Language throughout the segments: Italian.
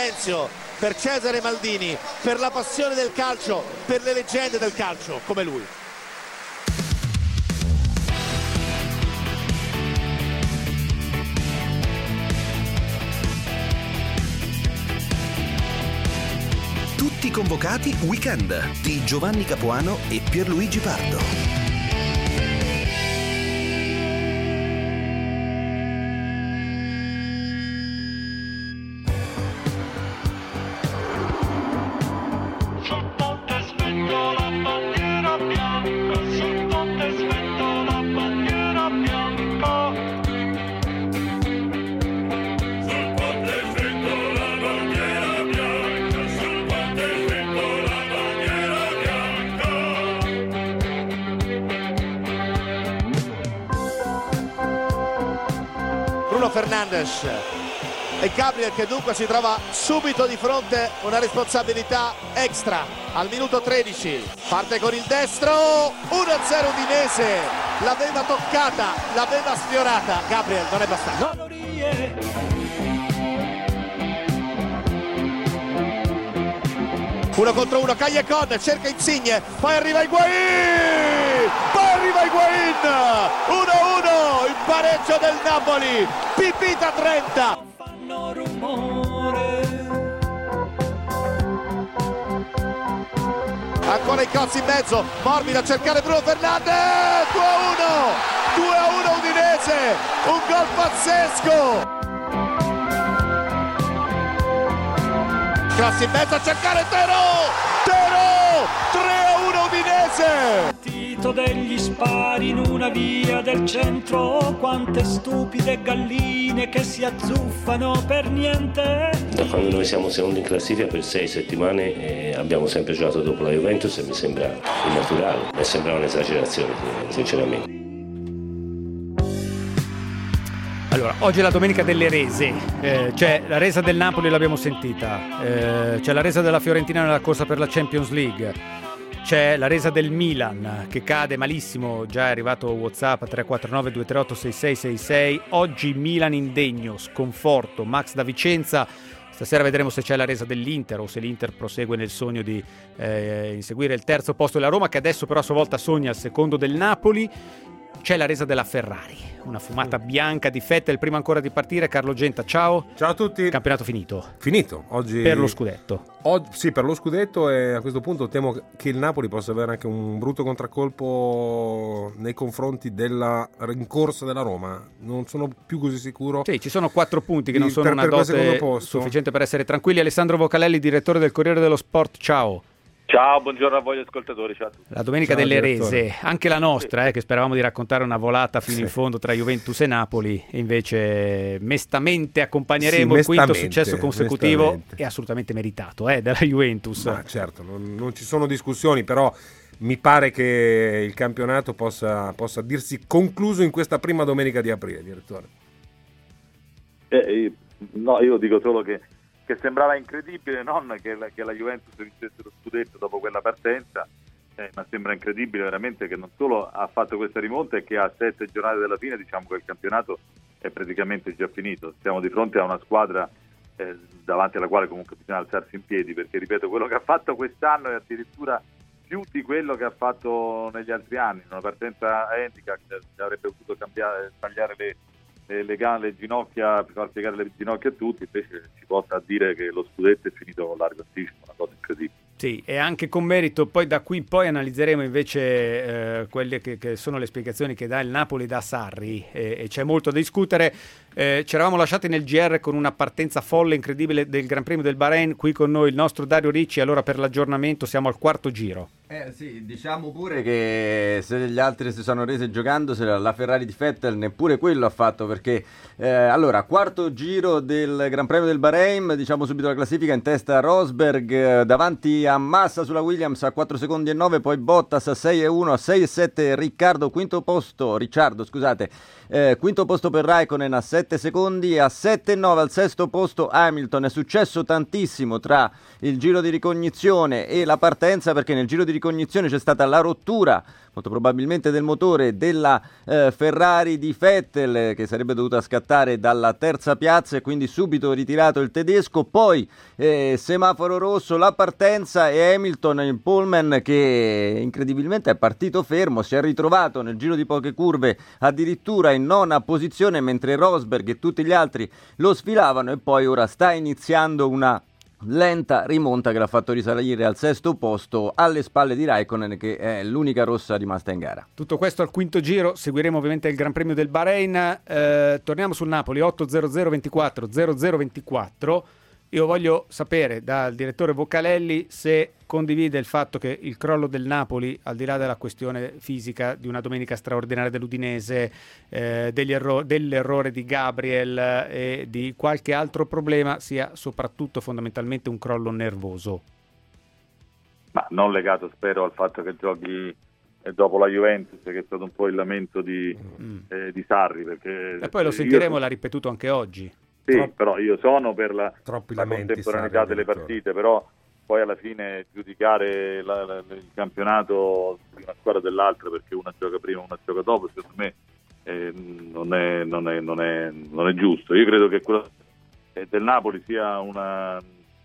silenzio per Cesare Maldini, per la passione del calcio, per le leggende del calcio come lui. Tutti convocati Weekend di Giovanni Capuano e Pierluigi Pardo. Bruno Fernandes e Gabriel, che dunque si trova subito di fronte a una responsabilità extra al minuto 13. Parte con il destro, 1-0 Udinese, l'aveva toccata, l'aveva sfiorata. Gabriel, non è bastato. Uno contro uno, Callecon cerca Insigne, poi arriva Higuaín, 1-1, il pareggio del Napoli, Pipita 30. Ancora i Cozzi in mezzo, Morbid a cercare Bruno Fernandes, 2-1 Udinese, un gol pazzesco. Cross in mezzo a cercare Tero, 3-1 Udinese. Partito degli spari in una via del centro, quante stupide galline che si azzuffano per niente. Da quando noi siamo secondi in classifica per 6 settimane abbiamo sempre giocato dopo la Juventus e mi sembra innaturale, mi sembra un'esagerazione sinceramente. Allora, oggi è la domenica delle rese, c'è la resa del Napoli, l'abbiamo sentita, c'è la resa della Fiorentina nella corsa per la Champions League, c'è la resa del Milan che cade malissimo, già è arrivato WhatsApp 349 238 6666, oggi Milan indegno, sconforto, Max da Vicenza. Stasera vedremo se c'è la resa dell'Inter o se l'Inter prosegue nel sogno di inseguire il terzo posto della Roma, che adesso però a sua volta sogna il secondo del Napoli. C'è la resa della Ferrari, una fumata bianca di Vettel prima ancora di partire. Carlo Genta, ciao. Ciao a tutti. Campionato finito. Finito, oggi per lo scudetto. Sì, per lo scudetto, e a questo punto temo che il Napoli possa avere anche un brutto contraccolpo nei confronti della rincorsa della Roma. Non sono più così sicuro. Sì, ci sono 4 punti che non sono una dote sufficiente per essere tranquilli. Alessandro Vocalelli, direttore del Corriere dello Sport, ciao. Ciao, buongiorno a voi ascoltatori. Ciao a tutti. La domenica delle rese, anche la nostra, che speravamo di raccontare una volata fino in fondo tra Juventus e Napoli, e invece mestamente accompagneremo il quinto successo consecutivo e assolutamente meritato della Juventus. Ma certo, non ci sono discussioni, però mi pare che il campionato possa dirsi concluso in questa prima domenica di aprile, direttore. No, io dico solo che sembrava incredibile, non che la Juventus vincesse lo scudetto dopo quella partenza, ma sembra incredibile veramente che non solo ha fatto questa rimonta e che a 7 giornate dalla fine diciamo che il campionato è praticamente già finito. Siamo di fronte a una squadra davanti alla quale comunque bisogna alzarsi in piedi, perché ripeto, quello che ha fatto quest'anno è addirittura più di quello che ha fatto negli altri anni. Una partenza handicap che avrebbe potuto tagliare le ginocchia, per far piegare le ginocchia a tutti, invece si porta a dire che lo scudetto è finito con largo anticipo, una cosa incredibile. Sì, e anche con merito. Poi da qui poi analizzeremo invece quelle che sono le spiegazioni che dà il Napoli da Sarri, e c'è molto da discutere. Ci eravamo lasciati nel GR con una partenza folle, incredibile del Gran Premio del Bahrain. Qui con noi il nostro Dario Ricci. Allora, per l'aggiornamento siamo al quarto giro. Sì, diciamo pure che se gli altri si sono resi giocando, se la Ferrari di Vettel neppure quello ha fatto, perché allora, quarto giro del Gran Premio del Bahrain, diciamo subito la classifica: in testa Rosberg, davanti a Massa sulla Williams a 4 secondi e 9, poi Bottas a 6 e 1, a 6 e 7 Ricciardo, quinto posto per Raikkonen a 7 secondi, a 7 e 9 al sesto posto Hamilton. È successo tantissimo tra il giro di ricognizione e la partenza, perché nel giro di ricognizione c'è stata la rottura molto probabilmente del motore della Ferrari di Vettel, che sarebbe dovuta scattare dalla terza piazza, e quindi subito ritirato il tedesco. Poi semaforo rosso, la partenza, e Hamilton in poleman, che incredibilmente è partito fermo, si è ritrovato nel giro di poche curve addirittura in nona posizione, mentre Rosberg e tutti gli altri lo sfilavano, e poi ora sta iniziando una lenta rimonta che l'ha fatto risalire al sesto posto alle spalle di Raikkonen, che è l'unica rossa rimasta in gara. Tutto questo al quinto giro, seguiremo ovviamente il Gran Premio del Bahrain. Torniamo sul Napoli, 80024 Io voglio sapere dal direttore Vocalelli se condivide il fatto che il crollo del Napoli, al di là della questione fisica di una domenica straordinaria dell'Udinese, dell'errore di Gabriel e di qualche altro problema, sia soprattutto fondamentalmente un crollo nervoso. Ma non legato, spero, al fatto che giochi dopo la Juventus, che è stato un po' il lamento di Sarri, perché e poi lo sentiremo, l'ha ripetuto anche oggi. Sì, però io sono per la lamenti, contemporaneità delle partite, però poi alla fine giudicare il campionato di una squadra dell'altra perché una gioca prima e una gioca dopo, secondo me non è giusto. Io credo che quello del Napoli sia un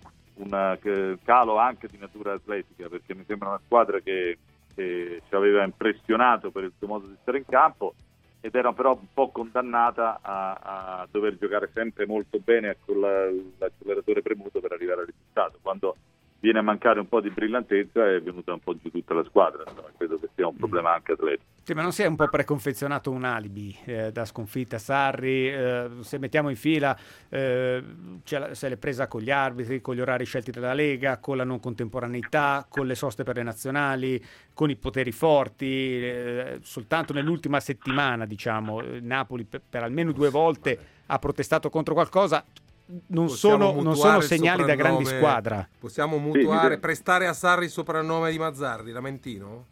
calo anche di natura atletica, perché mi sembra una squadra che ci aveva impressionato per il suo modo di stare in campo, ed era però un po' condannata a dover giocare sempre molto bene con l'acceleratore premuto per arrivare al risultato. Quando viene a mancare un po' di brillantezza è venuta un po' giù tutta la squadra. Insomma, credo che sia un problema anche atletico. Sì, ma non si è un po' preconfezionato un alibi da sconfitta Sarri? Se mettiamo in fila se l'è presa con gli arbitri, con gli orari scelti dalla Lega, con la non contemporaneità, con le soste per le nazionali, con i poteri forti. Soltanto nell'ultima settimana, diciamo, Napoli per almeno 2 volte ha protestato contro qualcosa. Non sono segnali da grandi squadra. Possiamo mutuare, prestare a Sarri il soprannome di Mazzarri, Lamentino?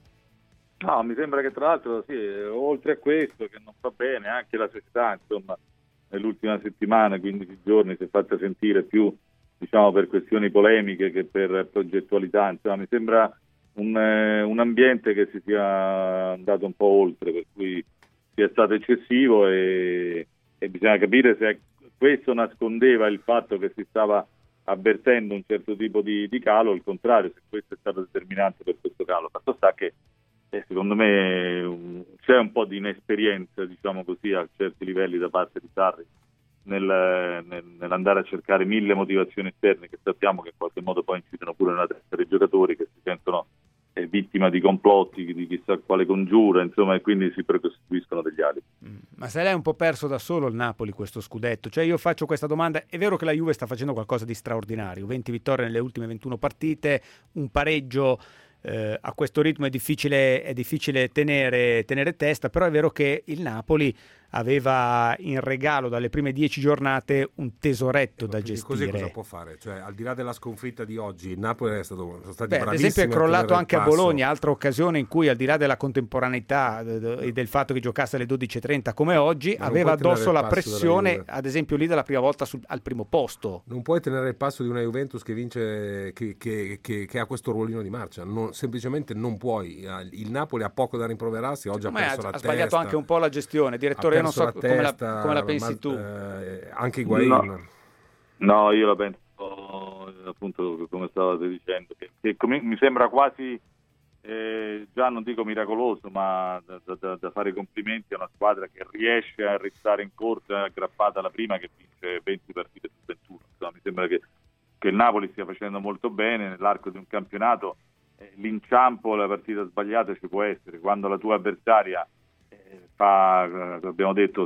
No, mi sembra che tra l'altro oltre a questo, che non fa bene, anche la società, insomma, nell'ultima settimana, 15 giorni, si è fatta sentire più, diciamo, per questioni polemiche che per progettualità. Insomma, mi sembra un ambiente che si sia andato un po' oltre, per cui sia stato eccessivo, e bisogna capire se questo nascondeva il fatto che si stava avvertendo un certo tipo di calo, o il contrario, se questo è stato determinante per questo calo. Fatto sta che secondo me c'è un po' di inesperienza, diciamo così, a certi livelli da parte di Sarri nell'andare a cercare 1000 motivazioni esterne, che sappiamo che in qualche modo poi incidono pure nella testa dei giocatori, che si sentono vittima di complotti, di chissà quale congiura, insomma, e quindi si precostituiscono degli alibi. Ma se lei è un po' perso da solo il Napoli questo scudetto? Cioè, io faccio questa domanda: è vero che la Juve sta facendo qualcosa di straordinario, 20 vittorie nelle ultime 21 partite, un pareggio a questo ritmo è difficile tenere testa, però è vero che il Napoli aveva in regalo dalle prime 10 giornate un tesoretto da gestire. Così cosa può fare? Cioè, al di là della sconfitta di oggi, il Napoli sono stati bravissimi. Ad esempio è crollato anche a Bologna, altra occasione in cui, al di là della contemporaneità e del fatto che giocasse alle 12:30 come oggi, aveva addosso la pressione, ad esempio lì dalla prima volta al primo posto. Non puoi tenere il passo di una Juventus che vince, che ha questo ruolino di marcia, semplicemente non puoi. Il Napoli ha poco da rimproverarsi, oggi ha perso la testa, sbagliato anche un po' la gestione, direttore. Io non so come la pensi tu. Anche Higuain. No, io la penso appunto come stavate dicendo, che mi sembra quasi già non dico miracoloso, ma da fare complimenti a una squadra che riesce a restare in corsa aggrappata alla prima, che vince 20 partite su 21. Insomma, mi sembra che il Napoli stia facendo molto bene nell'arco di un campionato. L'inciampo, la partita sbagliata ci può essere quando la tua avversaria fa, abbiamo detto,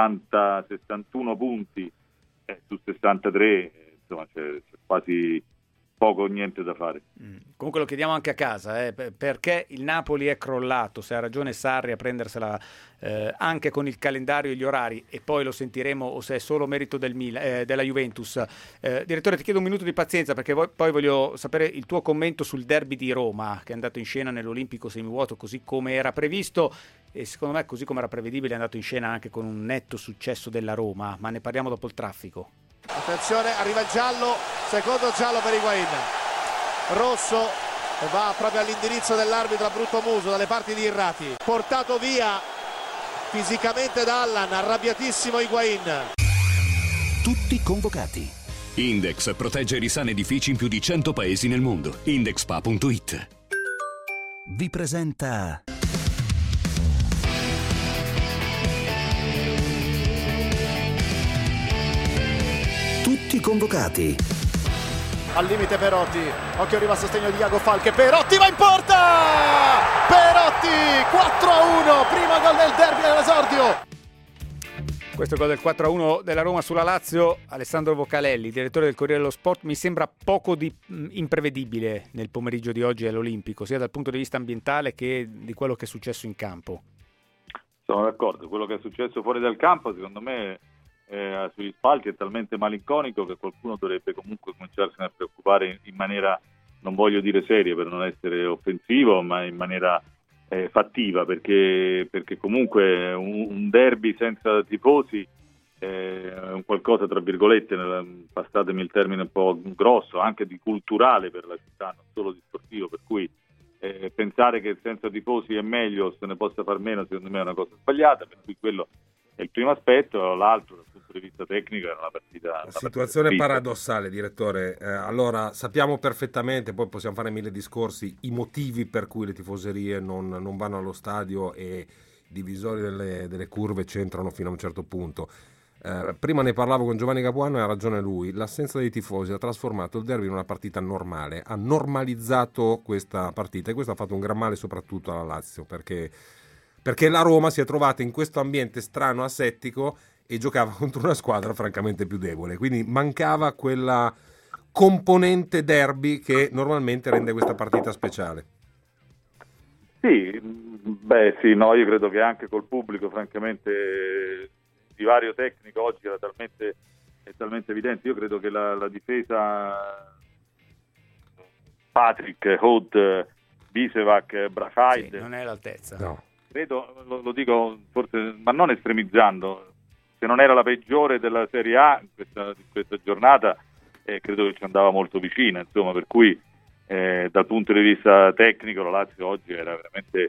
61 punti su 63, insomma c'è quasi poco o niente da fare. Comunque lo chiediamo anche a casa, perché il Napoli è crollato, se ha ragione Sarri a prendersela anche con il calendario e gli orari, e poi lo sentiremo, o se è solo merito della Juventus. Direttore, ti chiedo un minuto di pazienza, perché poi voglio sapere il tuo commento sul derby di Roma, che è andato in scena nell'Olimpico semivuoto così come era previsto, e secondo me, così come era prevedibile, è andato in scena anche con un netto successo della Roma, ma ne parliamo dopo il traffico. Attenzione, arriva il giallo, secondo giallo per Higuain, rosso e va proprio all'indirizzo dell'arbitro a brutto muso dalle parti di Irrati, portato via fisicamente da Allan, arrabbiatissimo Higuain. Tutti convocati. Index protegge risane edifici in più di 100 paesi nel mondo. Indexpa.it Vi presenta Tutti convocati. Al limite Perotti, occhio arriva a sostegno di Iago Falche, Perotti va in porta! Perotti 4-1, primo gol del derby all'esordio. Questo gol del 4-1 della Roma sulla Lazio. Alessandro Vocalelli, direttore del Corriere dello Sport, mi sembra poco imprevedibile nel pomeriggio di oggi all'Olimpico, sia dal punto di vista ambientale che di quello che è successo in campo. Sono d'accordo, quello che è successo fuori dal campo secondo me sugli spalti è talmente malinconico che qualcuno dovrebbe comunque cominciarsene a preoccupare in maniera, non voglio dire seria per non essere offensivo, ma in maniera fattiva, perché comunque un derby senza tifosi è un qualcosa, tra virgolette, passatemi il termine un po' grosso, anche di culturale per la città, non solo di sportivo, per cui pensare che senza tifosi è meglio, se ne possa far meno, secondo me è una cosa sbagliata, per cui quello è il primo aspetto. L'altro dal punto di vista tecnico era una partita... Situazione paradossale, direttore. Allora, sappiamo perfettamente, poi possiamo fare mille discorsi, i motivi per cui le tifoserie non vanno allo stadio e i divisori delle curve c'entrano fino a un certo punto. Prima ne parlavo con Giovanni Capuano e ha ragione lui, l'assenza dei tifosi ha trasformato il derby in una partita normale, ha normalizzato questa partita e questo ha fatto un gran male soprattutto alla Lazio, perché la Roma si è trovata in questo ambiente strano, asettico, e giocava contro una squadra francamente più debole, quindi mancava quella componente derby che normalmente rende questa partita speciale. Sì, no, io credo che anche col pubblico, francamente, il divario tecnico oggi è talmente evidente. Io credo che la difesa Patrick, Hood, Bisevac, Brachaid non è all'altezza. No. Credo, lo dico forse, ma non estremizzando, se non era la peggiore della Serie A in questa giornata, credo che ci andava molto vicina, insomma, per cui dal punto di vista tecnico la Lazio oggi era veramente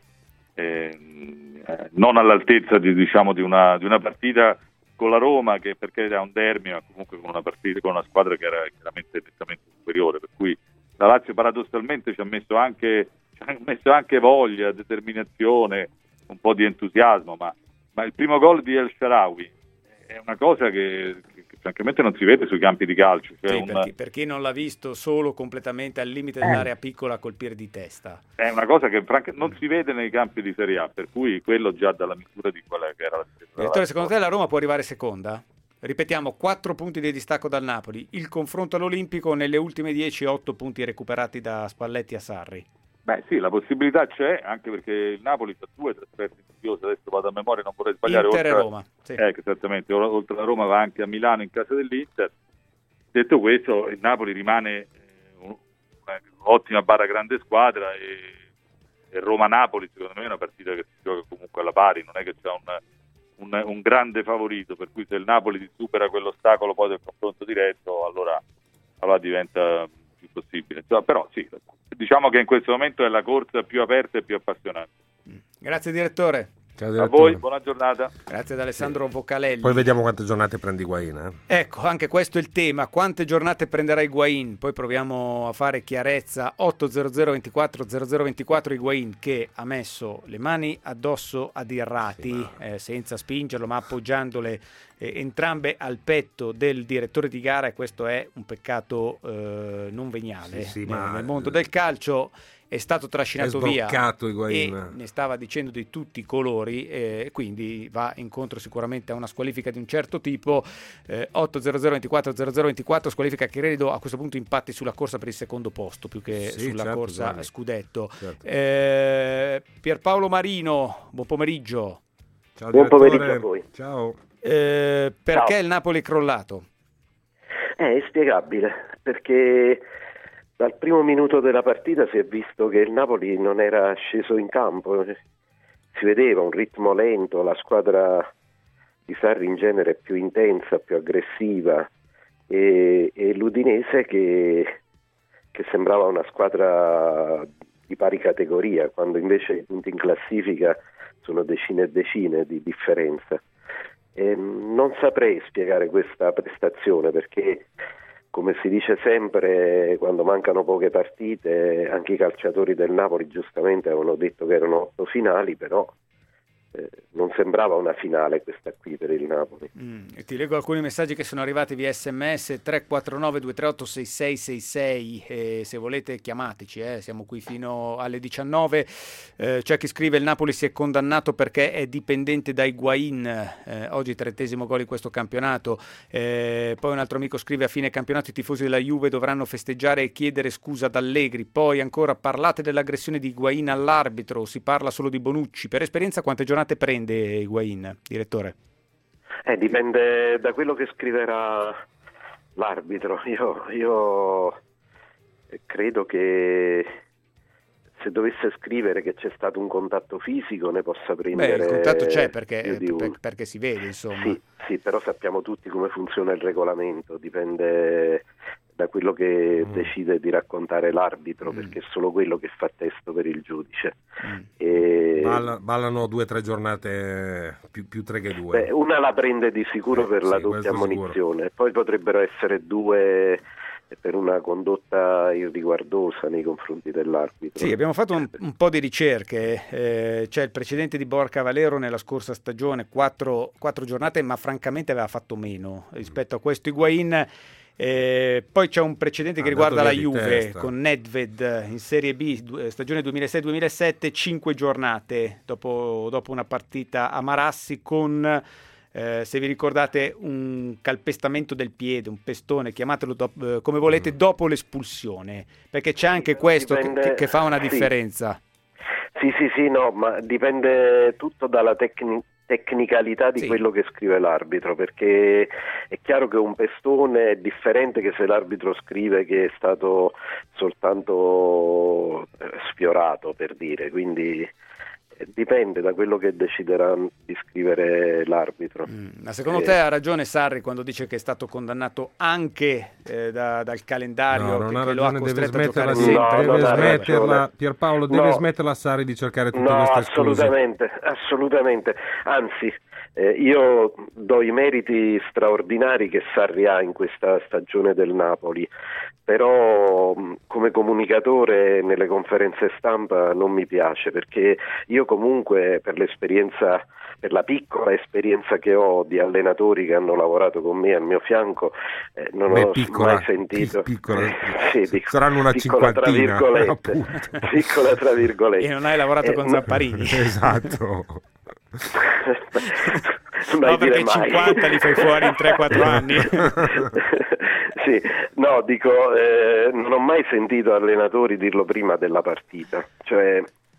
non all'altezza di una partita con la Roma, che perché era un derby, ma comunque con una partita con una squadra che era chiaramente nettamente superiore, per cui la Lazio paradossalmente ci ha messo anche voglia, determinazione, un po' di entusiasmo, ma il primo gol di El Shaarawy è una cosa che francamente non si vede sui campi di calcio. Cioè per chi non l'ha visto, solo completamente al limite dell'area piccola col piede di testa. È una cosa che non si vede nei campi di Serie A, per cui quello già dà la misura di quella che era la Serie A. Direttore, secondo te la Roma può arrivare seconda? Ripetiamo, 4 punti di distacco dal Napoli, il confronto all'Olimpico, nelle ultime 10 8 punti recuperati da Spalletti a Sarri. Sì, la possibilità c'è, anche perché il Napoli fa 2 trasferte insidiose, adesso vado a memoria, non vorrei sbagliare. Inter e Roma. Sì. Esattamente, oltre alla Roma va anche a Milano in casa dell'Inter. Detto questo, il Napoli rimane un'ottima grande squadra e Roma-Napoli secondo me è una partita che si gioca comunque alla pari, non è che c'è un grande favorito, per cui se il Napoli supera quell'ostacolo poi del confronto diretto, allora diventa più possibile. Però sì, diciamo che in questo momento è la corsa più aperta e più appassionante. Grazie direttore. Ciao, direttore. A voi, buona giornata. Grazie ad Alessandro Vocalelli. Poi vediamo quante giornate prende Higuain. Ecco, anche questo è il tema. Quante giornate prenderà Higuain? Poi proviamo a fare chiarezza. 80024 Higuain, che ha messo le mani addosso ad Irrati, senza spingerlo, ma appoggiandole entrambe al petto del direttore di gara, e questo è un peccato non veniale. Nel mondo del calcio è stato trascinato via e ne stava dicendo di tutti i colori, quindi va incontro sicuramente a una squalifica di un certo tipo. 80024 squalifica che credo a questo punto impatti sulla corsa per il secondo posto più che sulla corsa scudetto. Pierpaolo Marino, buon pomeriggio. Ciao, buon pomeriggio a voi. Ciao. Perché il Napoli è crollato? È inspiegabile, perché dal primo minuto della partita si è visto che il Napoli non era sceso in campo, si vedeva un ritmo lento, la squadra di Sarri in genere è più intensa, più aggressiva, e l'Udinese che che sembrava una squadra di pari categoria, quando invece i punti in classifica sono decine e decine di differenza. Non saprei spiegare questa prestazione, perché come si dice sempre, quando mancano poche partite, anche i calciatori del Napoli giustamente avevano detto che erano 8 finali, però non sembrava una finale questa qui per il Napoli. Ti leggo alcuni messaggi che sono arrivati via SMS: 349 238 6666, se volete chiamateci, siamo qui fino alle 19. C'è chi scrive: il Napoli si è condannato perché è dipendente da Higuaín, oggi 30° gol in questo campionato. Poi un altro amico scrive: a fine campionato i tifosi della Juve dovranno festeggiare e chiedere scusa ad Allegri. Poi ancora: parlate dell'aggressione di Higuaín all'arbitro, si parla solo di Bonucci. Per esperienza quante giornate prende Higuaín, direttore? Dipende da quello che scriverà l'arbitro. Io credo che se dovesse scrivere che c'è stato un contatto fisico ne possa prendere. Il contatto c'è perché si vede, insomma. Sì, però sappiamo tutti come funziona il regolamento, dipende da quello che decide di raccontare l'arbitro, perché è solo quello che fa testo per il giudice. Ballano 2 o 3 giornate, più 3 che 2. Una la prende di sicuro per la doppia ammonizione, poi potrebbero essere 2 per una condotta irriguardosa nei confronti dell'arbitro. Sì, abbiamo fatto un po' di ricerche. C'è il precedente di Borca Valero nella scorsa stagione, 4 giornate, ma francamente aveva fatto meno rispetto a questo Higuaín. Poi c'è un precedente che riguarda la Juve con Nedved in Serie B, stagione 2006-2007, 5 giornate dopo una partita a Marassi con se vi ricordate un calpestamento del piede, un pestone, chiamatelo come volete, dopo l'espulsione, perché c'è anche questo che fa una differenza. Sì, no, ma dipende tutto dalla tecnicalità di quello che scrive l'arbitro, perché è chiaro che un pestone è differente che se l'arbitro scrive che è stato soltanto sfiorato, per dire, quindi dipende da quello che deciderà di scrivere l'arbitro. Ma secondo te ha ragione Sarri quando dice che è stato condannato anche dal calendario che lo ha costretto a giocare sempre? Pierpaolo, deve smetterla Sarri di cercare tutte queste scuse. Assolutamente, anzi io do i meriti straordinari che Sarri ha in questa stagione del Napoli, però come comunicatore nelle conferenze stampa non mi piace, perché io comunque per la piccola esperienza che ho di allenatori che hanno lavorato con me al mio fianco, non ho mai sentito saranno una cinquantina, piccola tra virgolette, e non hai lavorato con Zapparini. Esatto. No, perché 50 li fai fuori in 3-4 anni. Sì, no, dico, non ho mai sentito allenatori dirlo prima della partita, cioè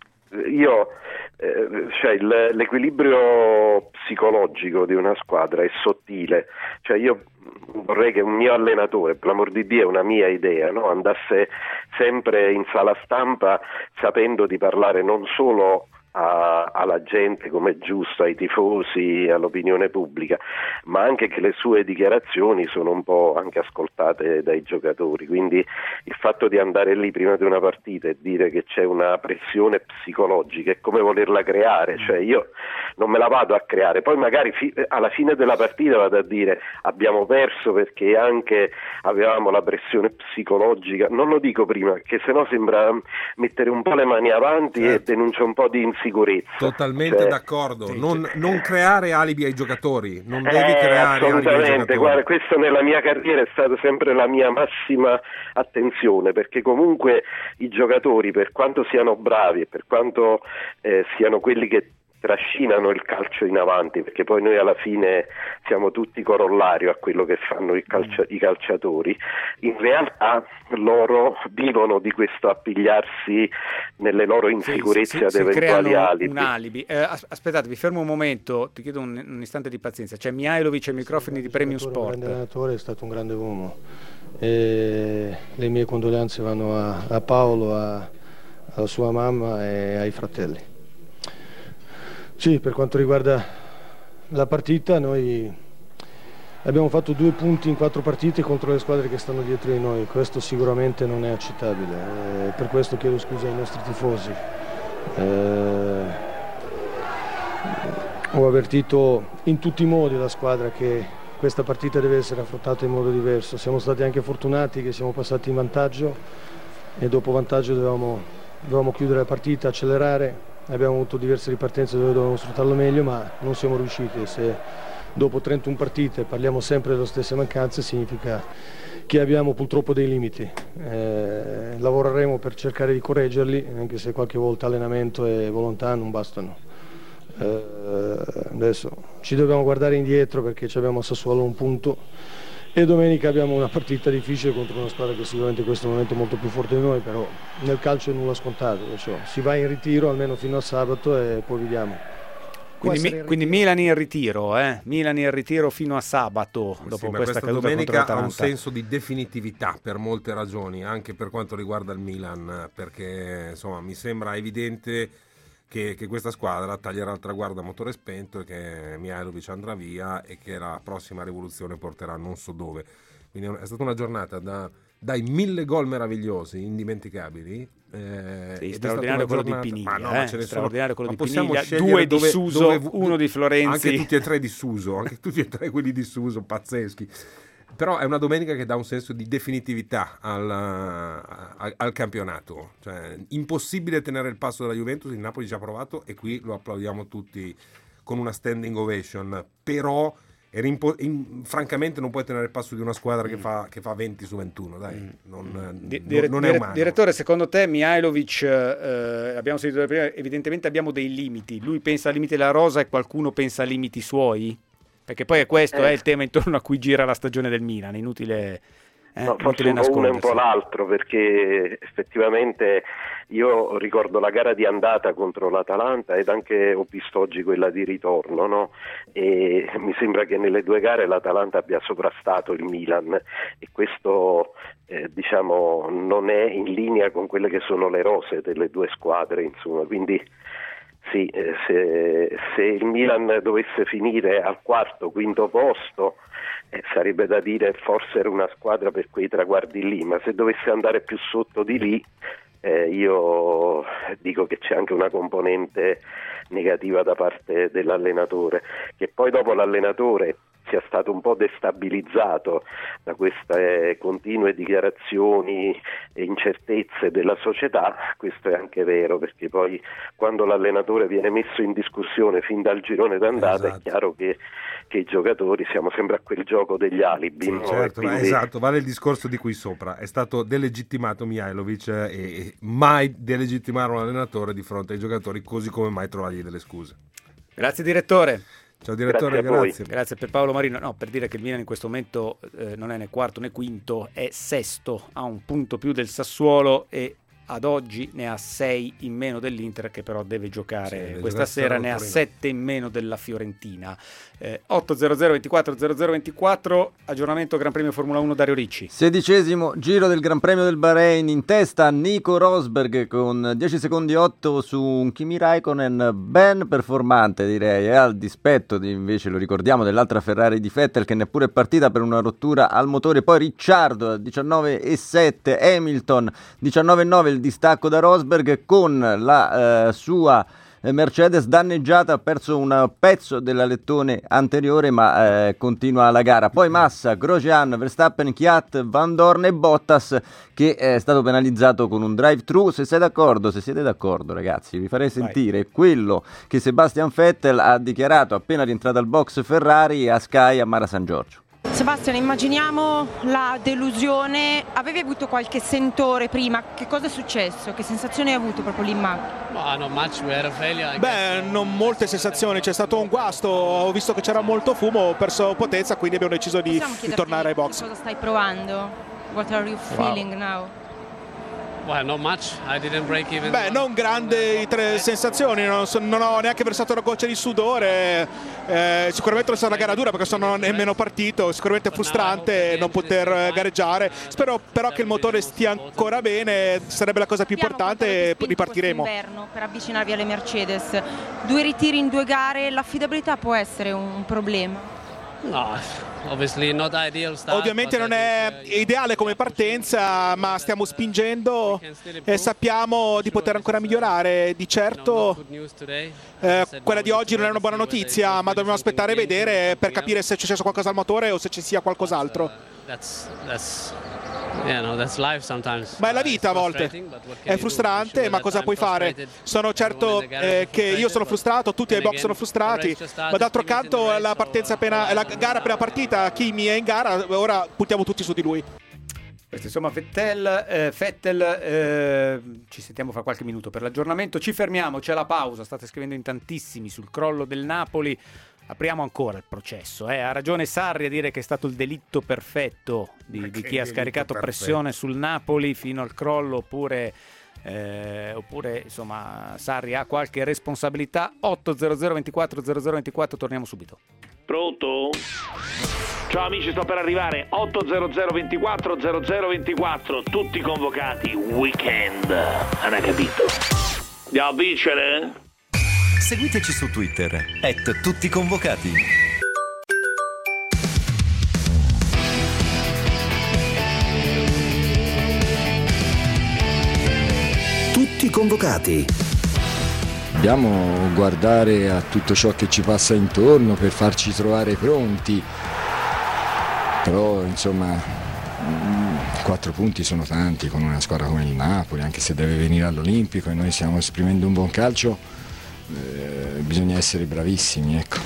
l'equilibrio psicologico di una squadra è sottile, cioè io vorrei che un mio allenatore, per l'amor di Dio è una mia idea, no? Andasse sempre in sala stampa sapendo di parlare non solo alla gente come è giusto, ai tifosi, all'opinione pubblica, ma anche che le sue dichiarazioni sono un po' anche ascoltate dai giocatori, quindi il fatto di andare lì prima di una partita e dire che c'è una pressione psicologica è come volerla creare, cioè io non me la vado a creare, poi magari alla fine della partita vado a dire abbiamo perso perché anche avevamo la pressione psicologica, non lo dico prima perché sennò sembra mettere un po' le mani avanti e denuncia un po' di insicurezza. Totalmente d'accordo, non creare alibi ai giocatori, non devi creare alibi ai giocatori. Guarda, questo nella mia carriera è stata sempre la mia massima attenzione, perché comunque i giocatori, per quanto siano bravi e per quanto siano quelli che trascinano il calcio in avanti, perché poi noi alla fine siamo tutti corollario a quello che fanno i calciatori, in realtà loro vivono di questo appigliarsi nelle loro insicurezze ad eventuali alibi. Un alibi. Aspettate, vi fermo un momento, ti chiedo un istante di pazienza. C'è Mihajlovic ai microfoni di Premium Sport. Un grande allenatore, è stato un grande uomo. Le mie condoglianze vanno a Paolo, alla sua mamma e ai fratelli. Sì, per quanto riguarda la partita, noi abbiamo fatto 2 punti in 4 partite contro le squadre che stanno dietro di noi. Questo sicuramente non è accettabile, per questo chiedo scusa ai nostri tifosi. Ho avvertito in tutti i modi la squadra che questa partita deve essere affrontata in modo diverso. Siamo stati anche fortunati che siamo passati in vantaggio e dopo vantaggio dovevamo chiudere la partita, accelerare. Abbiamo avuto diverse ripartenze dove dovevamo sfruttarlo meglio, ma non siamo riusciti. Se dopo 31 partite parliamo sempre delle stesse mancanze, significa che abbiamo purtroppo dei limiti. Lavoreremo per cercare di correggerli, anche se qualche volta allenamento e volontà non bastano. Adesso ci dobbiamo guardare indietro perché abbiamo a Sassuolo un punto e domenica abbiamo una partita difficile contro una squadra che sicuramente in questo momento è molto più forte di noi, però nel calcio è nulla scontato, perciò si va in ritiro almeno fino a sabato e poi vediamo. Quindi Milan in ritiro, Milan in ritiro fino a sabato dopo questa caduta domenica contro l'Atalanta. ha un senso di definitività per molte ragioni, anche per quanto riguarda il Milan, perché insomma mi sembra evidente che questa squadra taglierà il traguardo a motore spento e che Mihajlovic andrà via e che la prossima rivoluzione porterà non so dove. Quindi è stata una giornata dai 1000 gol meravigliosi, indimenticabili. Sì, straordinario quello di Piniglia, straordinario quello di Piniglia, 2 2 di Suso, 1 di Florenzi. Anche tutti e 3 di Suso, anche tutti e 3 quelli di Suso, pazzeschi. Però è una domenica che dà un senso di definitività al campionato. Cioè, impossibile tenere il passo della Juventus, il Napoli ci ha provato e qui lo applaudiamo tutti con una standing ovation. Però francamente non puoi tenere il passo di una squadra che fa 20 su 21. Dai, non è umano. Direttore, secondo te Mihajlovic, abbiamo sentito prima, evidentemente abbiamo dei limiti. Lui pensa ai limiti della rosa e qualcuno pensa ai limiti suoi? Perché poi questo è il tema intorno a cui gira la stagione del Milan, inutile forse un po' uno e un po' l'altro, perché effettivamente io ricordo la gara di andata contro l'Atalanta ed anche ho visto oggi quella di ritorno, no? E mi sembra che nelle 2 gare l'Atalanta abbia sovrastato il Milan e questo diciamo non è in linea con quelle che sono le rose delle 2 squadre, insomma, quindi sì, se il Milan dovesse finire al 4º, 5º posto sarebbe da dire forse era una squadra per quei traguardi lì, ma se dovesse andare più sotto di lì io dico che c'è anche una componente negativa da parte dell'allenatore, che poi dopo l'allenatore sia stato un po' destabilizzato da queste continue dichiarazioni e incertezze della società. Questo è anche vero, perché poi quando l'allenatore viene messo in discussione fin dal girone d'andata, esatto, è chiaro che i giocatori siamo sempre a quel gioco degli alibi. Sì, no? certo, quindi... esatto, vale il discorso di qui sopra. È stato delegittimato Mihajlovic e mai delegittimare un allenatore di fronte ai giocatori, così come mai trovargli delle scuse. Grazie direttore. Ciao direttore, grazie per Paolo Marino. No, per dire che il Milan in questo momento non è né 4º né 5º, è 6º, ha un punto più del Sassuolo e ad oggi ne ha 6 in meno dell'Inter, che però deve giocare questa sera, ne ha 7 in meno della Fiorentina. 800 24 00 24, aggiornamento Gran Premio Formula 1 Dario Ricci. 16° giro del Gran Premio del Bahrain, in testa Nico Rosberg con 10 secondi 8 su un Kimi Raikkonen ben performante, direi, al dispetto di, invece lo ricordiamo, dell'altra Ferrari di Vettel che neppure è partita per una rottura al motore. Poi Ricciardo 19,7, Hamilton 19,9 il distacco da Rosberg, con la sua Mercedes danneggiata, ha perso un pezzo dell'alettone anteriore, ma continua la gara. Poi Massa, Grosjean, Verstappen, Kvyat, Van Dorn e Bottas, che è stato penalizzato con un drive-thru. Se siete d'accordo ragazzi, vi farei sentire quello che Sebastian Vettel ha dichiarato appena rientrato al box Ferrari a Sky a Mara San Giorgio. Sebastian, immaginiamo la delusione, avevi avuto qualche sentore prima, che cosa è successo? Che sensazioni hai avuto proprio lì in macchina? Beh, non molte sensazioni, c'è stato un guasto, ho visto che c'era molto fumo, ho perso potenza, quindi abbiamo deciso di tornare ai box. Cosa stai provando? What are you feeling now? Beh, non grandi sensazioni, non ho neanche versato una goccia di sudore, sicuramente non è stata una gara dura perché sono nemmeno partito, sicuramente frustrante non poter gareggiare. Spero però che il motore stia ancora bene, sarebbe la cosa più importante, e ripartiremo. Per avvicinarvi alle Mercedes, 2 ritiri in 2 gare, l'affidabilità può essere un problema? No, obviously not ideal start, Ovviamente non è ideale come partenza, ma stiamo spingendo e sappiamo di poter ancora migliorare. Di certo quella di oggi non è una buona notizia, ma dobbiamo aspettare e vedere per capire se è successo qualcosa al motore o se ci sia qualcos'altro. Ma è la vita a volte, è frustrante, ma cosa puoi fare? Sono certo che io sono frustrato, tutti ai box sono frustrati, ma d'altro canto la gara appena partita, Kimi è in gara, ora puntiamo tutti su di lui. Questo insomma Vettel, ci sentiamo fra qualche minuto per l'aggiornamento, ci fermiamo, c'è la pausa, state scrivendo in tantissimi sul crollo del Napoli. Apriamo ancora il processo. Ha ragione Sarri a dire che è stato il delitto perfetto di chi ha scaricato pressione sul Napoli fino al crollo, oppure insomma Sarri ha qualche responsabilità. 800 24 0024, torniamo subito. Pronto? Ciao amici, sto per arrivare. 800 24 0024, tutti convocati. Weekend. Hanno capito? Andiamo a vincere? Seguiteci su Twitter @tutticonvocati. Tutti convocati. Dobbiamo guardare a tutto ciò che ci passa intorno per farci trovare pronti. Però insomma 4 punti sono tanti con una squadra come il Napoli, anche se deve venire all'Olimpico e noi stiamo esprimendo un buon calcio. Bisogna essere bravissimi, ecco.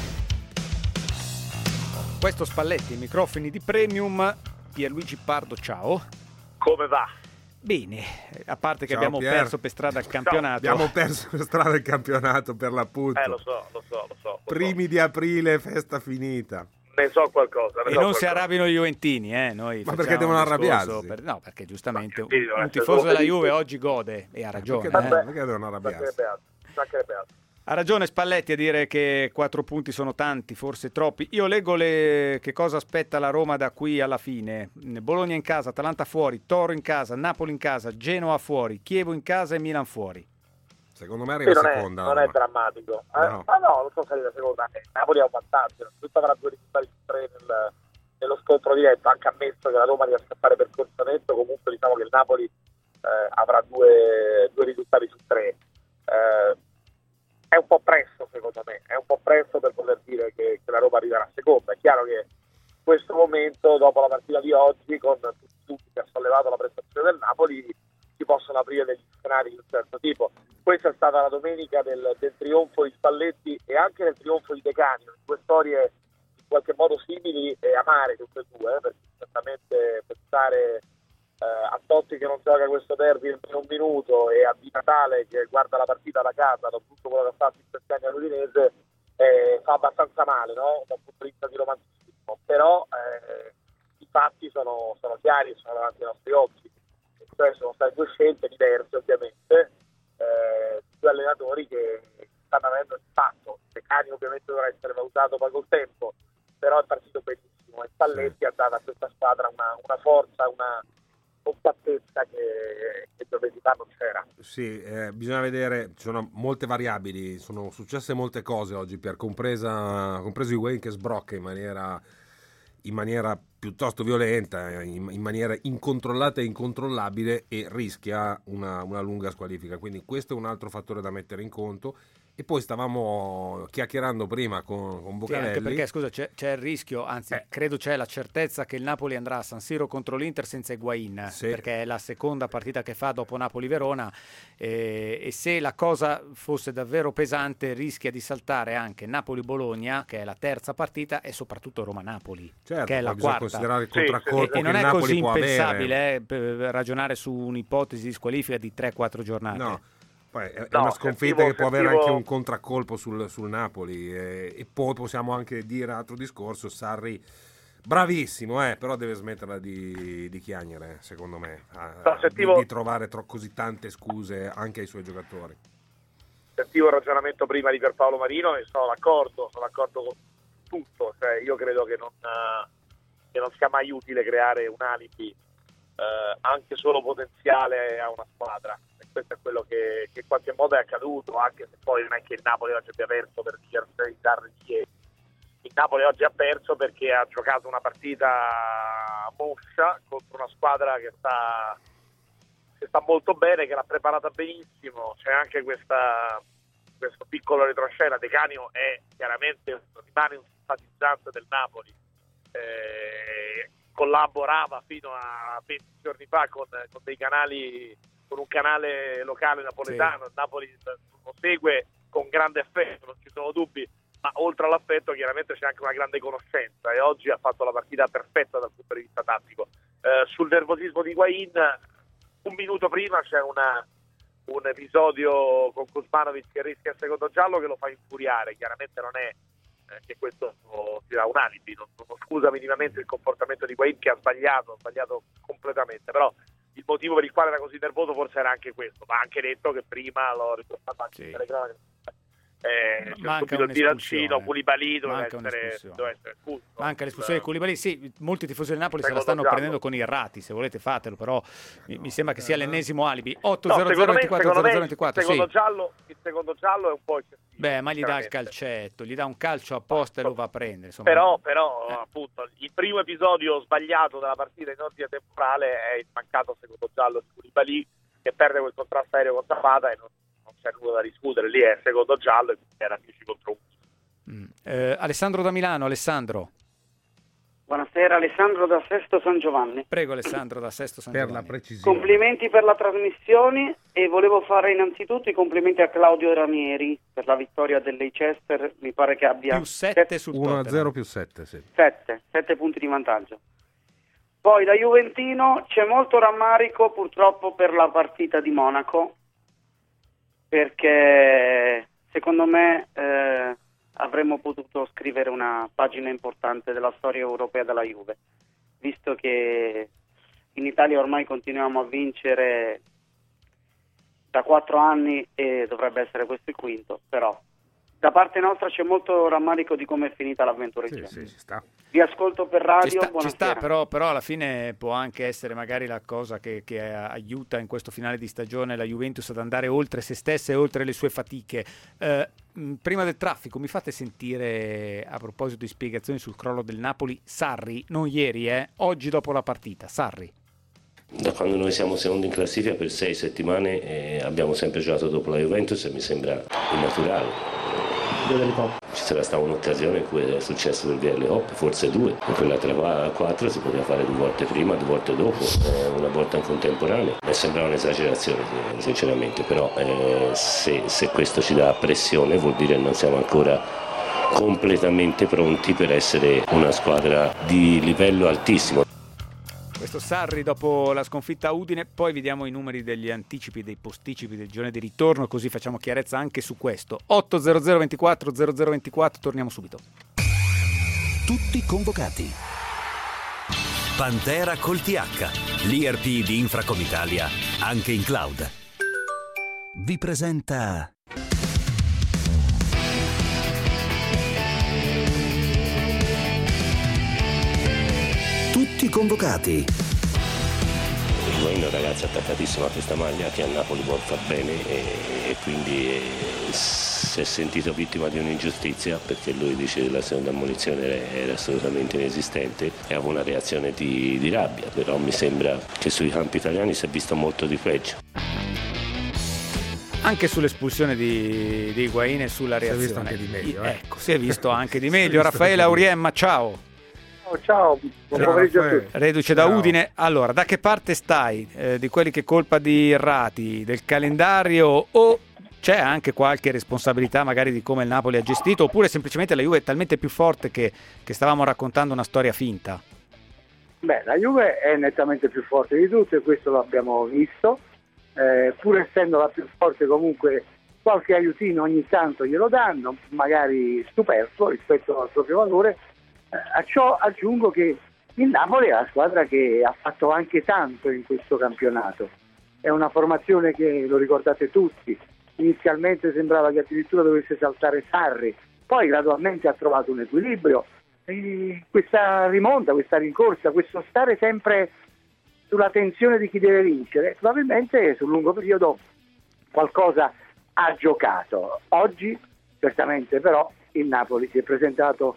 Questo Spalletti, microfoni di Premium. Pierluigi Pardo, ciao. Come va? Bene, a parte che Ciao, abbiamo Pier. perso per strada il campionato. Abbiamo perso per strada il campionato, per l'appunto. Lo so. Primi di aprile, festa finita. Ne so qualcosa. E non si arrabbino gli Juventini, noi. Ma perché devono arrabbiarsi? No, perché giustamente capito, un tifoso della Juve oggi gode e ha ragione. Perché devono arrabbiarsi? Ha ragione Spalletti a dire che 4 punti sono tanti, forse troppi. Io leggo che cosa aspetta la Roma da qui alla fine. Bologna in casa, Atalanta fuori, Toro in casa, Napoli in casa, Genoa fuori, Chievo in casa e Milan fuori. Secondo me arriva seconda. Non è drammatico. No. Ma no, non so se arriva seconda. Napoli ha un vantaggio. Tutto avrà 2 risultati su 3 nello scontro diretto, anche ammesso che la Roma riesca a fare percorso netto. Comunque diciamo che il Napoli avrà due risultati su 3. È un po' presto secondo me, è un po' presto per poter dire che la Roma arriverà seconda. È chiaro che in questo momento, dopo la partita di oggi, con tutti i dubbi che ha sollevato la prestazione del Napoli, si possono aprire degli scenari di un certo tipo. Questa è stata la domenica del trionfo di Spalletti e anche del trionfo di De Canio, 2 storie in qualche modo simili e amare tutte e 2, perché certamente pensare a Totti che non gioca questo derby in un minuto e a Di Natale che guarda la partita da casa dopo tutto quello che ha fatto in 7 anni all'Udinese fa abbastanza male, no? Da un punto di vista di romanticismo, però i fatti sono chiari e sono davanti ai nostri occhi, cioè sono state 2 scelte diverse ovviamente, 2 allenatori che stanno avendo impatto. De Canio ovviamente dovrà essere valutato poi col tempo, però è partito benissimo e Spalletti ha dato a questa squadra una forza, una compattezza che 2 mesi fa non c'era. Sì, bisogna vedere, ci sono molte variabili, sono successe molte cose oggi, compreso Higuaín che sbrocca in maniera piuttosto violenta, in maniera incontrollata e incontrollabile, e rischia una lunga squalifica, quindi questo è un altro fattore da mettere in conto. E poi stavamo chiacchierando prima con Bucanelli. Sì, anche perché, scusa, c'è il rischio, anzi credo c'è la certezza che il Napoli andrà a San Siro contro l'Inter senza Higuaín, perché è la seconda partita che fa dopo Napoli-Verona, e se la cosa fosse davvero pesante rischia di saltare anche Napoli-Bologna, che è la terza partita, e soprattutto Roma-Napoli, che è la quarta. Considerare il contraccolpo e non che è il Napoli così può impensabile per ragionare su un'ipotesi di squalifica di 3-4 giornate. No. Poi è una sconfitta che può avere anche un contraccolpo sul Napoli, e poi possiamo anche dire altro discorso. Sarri bravissimo, però deve smetterla di chiagnere, secondo me, di trovare così tante scuse anche ai suoi giocatori. Sentivo il ragionamento prima di Pierpaolo Marino e sono d'accordo con tutto, cioè, io credo che non sia mai utile creare un alibi anche solo potenziale a una squadra. Questo è quello che in qualche modo è accaduto, anche se poi non è che il Napoli oggi abbia perso per diverse di ieri. Il Napoli oggi ha perso perché ha giocato una partita moscia contro una squadra che sta molto bene, che l'ha preparata benissimo. C'è anche questo piccolo retroscena. De Canio rimane un simpatizzante del Napoli, collaborava fino a 20 giorni fa con dei canali, con un canale locale napoletano. Il Napoli lo segue con grande affetto, non ci sono dubbi, ma oltre all'affetto chiaramente c'è anche una grande conoscenza, e oggi ha fatto la partita perfetta dal punto di vista tattico. Sul nervosismo di Higuaín, un minuto prima c'è un episodio con Kuzmanovic che rischia il secondo giallo che lo fa infuriare. Chiaramente non è che questo sia un alibi, non scusa minimamente il comportamento di Higuaín, che ha sbagliato completamente, però il motivo per il quale era così nervoso forse era anche questo. Ma anche detto che prima l'ho riportato anche in telecronaca, c'è subito il tirancino, Koulibaly doveva essere espulso. Manca l'espulsione di Koulibaly. Sì, molti tifosi del Napoli se la stanno prendendo con i errati, se volete fatelo, però mi sembra che sia l'ennesimo alibi. 8-0-0-24-0-0-24. Il secondo giallo è un po' eccessivo. Beh, ma gli dà il calcetto, gli dà un calcio apposta e lo va a prendere, insomma. Però appunto il primo episodio sbagliato della partita in ordine temporale è il mancato secondo giallo di Koulibaly, che perde quel contrasto aereo con Zapata e non c'è nulla da discutere. Lì è secondo giallo e era 10 contro 1. Alessandro da Milano. Alessandro. Buonasera, Alessandro da Sesto San Giovanni. Prego Alessandro da Sesto San Giovanni. Per la precisione. Complimenti per la trasmissione, e volevo fare innanzitutto i complimenti a Claudio Ranieri per la vittoria del Leicester. Mi pare che abbia più 7 sul 1-0 più 7, sì. 7 punti di vantaggio. Poi da Juventino c'è molto rammarico purtroppo per la partita di Monaco, perché secondo me avremmo potuto scrivere una pagina importante della storia europea della Juve, visto che in Italia ormai continuiamo a vincere da 4 anni e dovrebbe essere questo il quinto, però da parte nostra c'è molto rammarico di come è finita l'avventura in Sì, ci sta. Vi ascolto per radio, ci sta, però alla fine può anche essere magari la cosa che aiuta in questo finale di stagione la Juventus ad andare oltre se stessa e oltre le sue fatiche. Prima del traffico mi fate sentire, a proposito di spiegazioni sul crollo del Napoli, Sarri, non ieri, oggi dopo la partita. Sarri. Da quando noi siamo secondi in classifica per 6 settimane abbiamo sempre giocato dopo la Juventus e mi sembra innaturale. Ci sarà stata un'occasione in cui è successo per via delle coppe, forse 2, e quella 3-4 si poteva fare 2 volte prima, 2 volte dopo, una volta in contemporanea. Mi sembrava un'esagerazione sinceramente, però se questo ci dà pressione vuol dire che non siamo ancora completamente pronti per essere una squadra di livello altissimo. Questo Sarri dopo la sconfitta a Udine. Poi vediamo i numeri degli anticipi, dei posticipi del girone di ritorno, così facciamo chiarezza anche su questo. 8-0-0-24-0-0-24, torniamo subito. Tutti convocati. Pantera col TH, l'ERP di Infracom Italia, anche in cloud. Vi presenta... Tutti convocati. Higuaín è un ragazzo attaccatissimo a questa maglia che a Napoli vuol far bene e quindi si è sentito vittima di un'ingiustizia, perché lui dice che la seconda ammonizione era assolutamente inesistente e aveva una reazione di rabbia, però mi sembra che sui campi italiani si è visto molto di peggio. Anche sull'espulsione di Higuaín e sulla reazione. Si è visto anche di meglio. Ecco, si è visto anche di meglio. Raffaele Auriemma, ciao. Ciao, buon pomeriggio a tutti. Reduce da Udine. Allora, da che parte stai? Di quelli che colpa di errati, del calendario, o c'è anche qualche responsabilità magari di come il Napoli ha gestito, oppure semplicemente la Juve è talmente più forte che stavamo raccontando una storia finta? Beh, la Juve è nettamente più forte di tutte e questo l'abbiamo visto, pur essendo la più forte comunque qualche aiutino ogni tanto glielo danno, magari superfluo rispetto al proprio valore. A ciò aggiungo che il Napoli è la squadra che ha fatto anche tanto in questo campionato. È una formazione che, lo ricordate tutti, inizialmente sembrava che addirittura dovesse saltare Sarri, poi gradualmente ha trovato un equilibrio. E questa rimonta, questa rincorsa, questo stare sempre sulla tensione di chi deve vincere, probabilmente sul lungo periodo qualcosa ha giocato. Oggi certamente però il Napoli si è presentato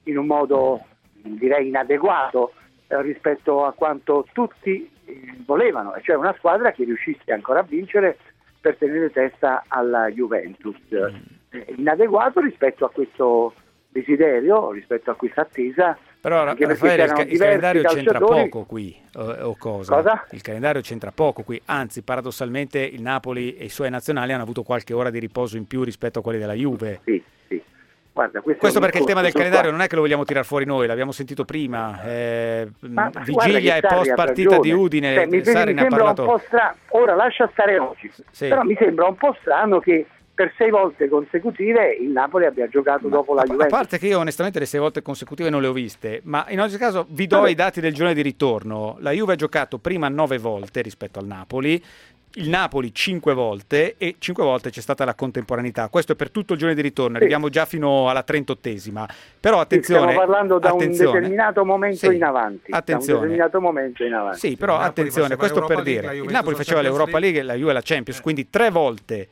in un modo direi inadeguato rispetto a quanto tutti volevano, cioè una squadra che riuscisse ancora a vincere per tenere testa alla Juventus. Inadeguato rispetto a questo desiderio, rispetto a questa attesa. Però Raffaele, il calendario c'entra poco qui, o cosa? Cosa? Il calendario c'entra poco qui, anzi paradossalmente il Napoli e i suoi nazionali hanno avuto qualche ora di riposo in più rispetto a quelli della Juve. Sì. Guarda, questo perché il tema del calendario non è che lo vogliamo tirar fuori noi, l'abbiamo sentito prima, vigilia e post partita di Udine, mi Sarri ne ha sembra parlato. un po' strano, ora lascia stare oggi, sì. Però mi sembra un po' strano che per 6 volte consecutive il Napoli abbia giocato dopo la Juventus. A parte che io onestamente le 6 volte consecutive non le ho viste, ma in ogni caso vi do i dati del girone di ritorno. La Juve ha giocato prima 9 volte rispetto al Napoli, il Napoli 5 volte e 5 volte c'è stata la contemporaneità. Questo è per tutto il girone di ritorno, arriviamo già fino alla 38esima. Però attenzione, stiamo parlando da un determinato momento in avanti. Attenzione. Da un determinato momento in avanti. Sì, però attenzione, questo per dire, il Napoli faceva l'Europa League e la Juve la Champions, quindi 3 volte.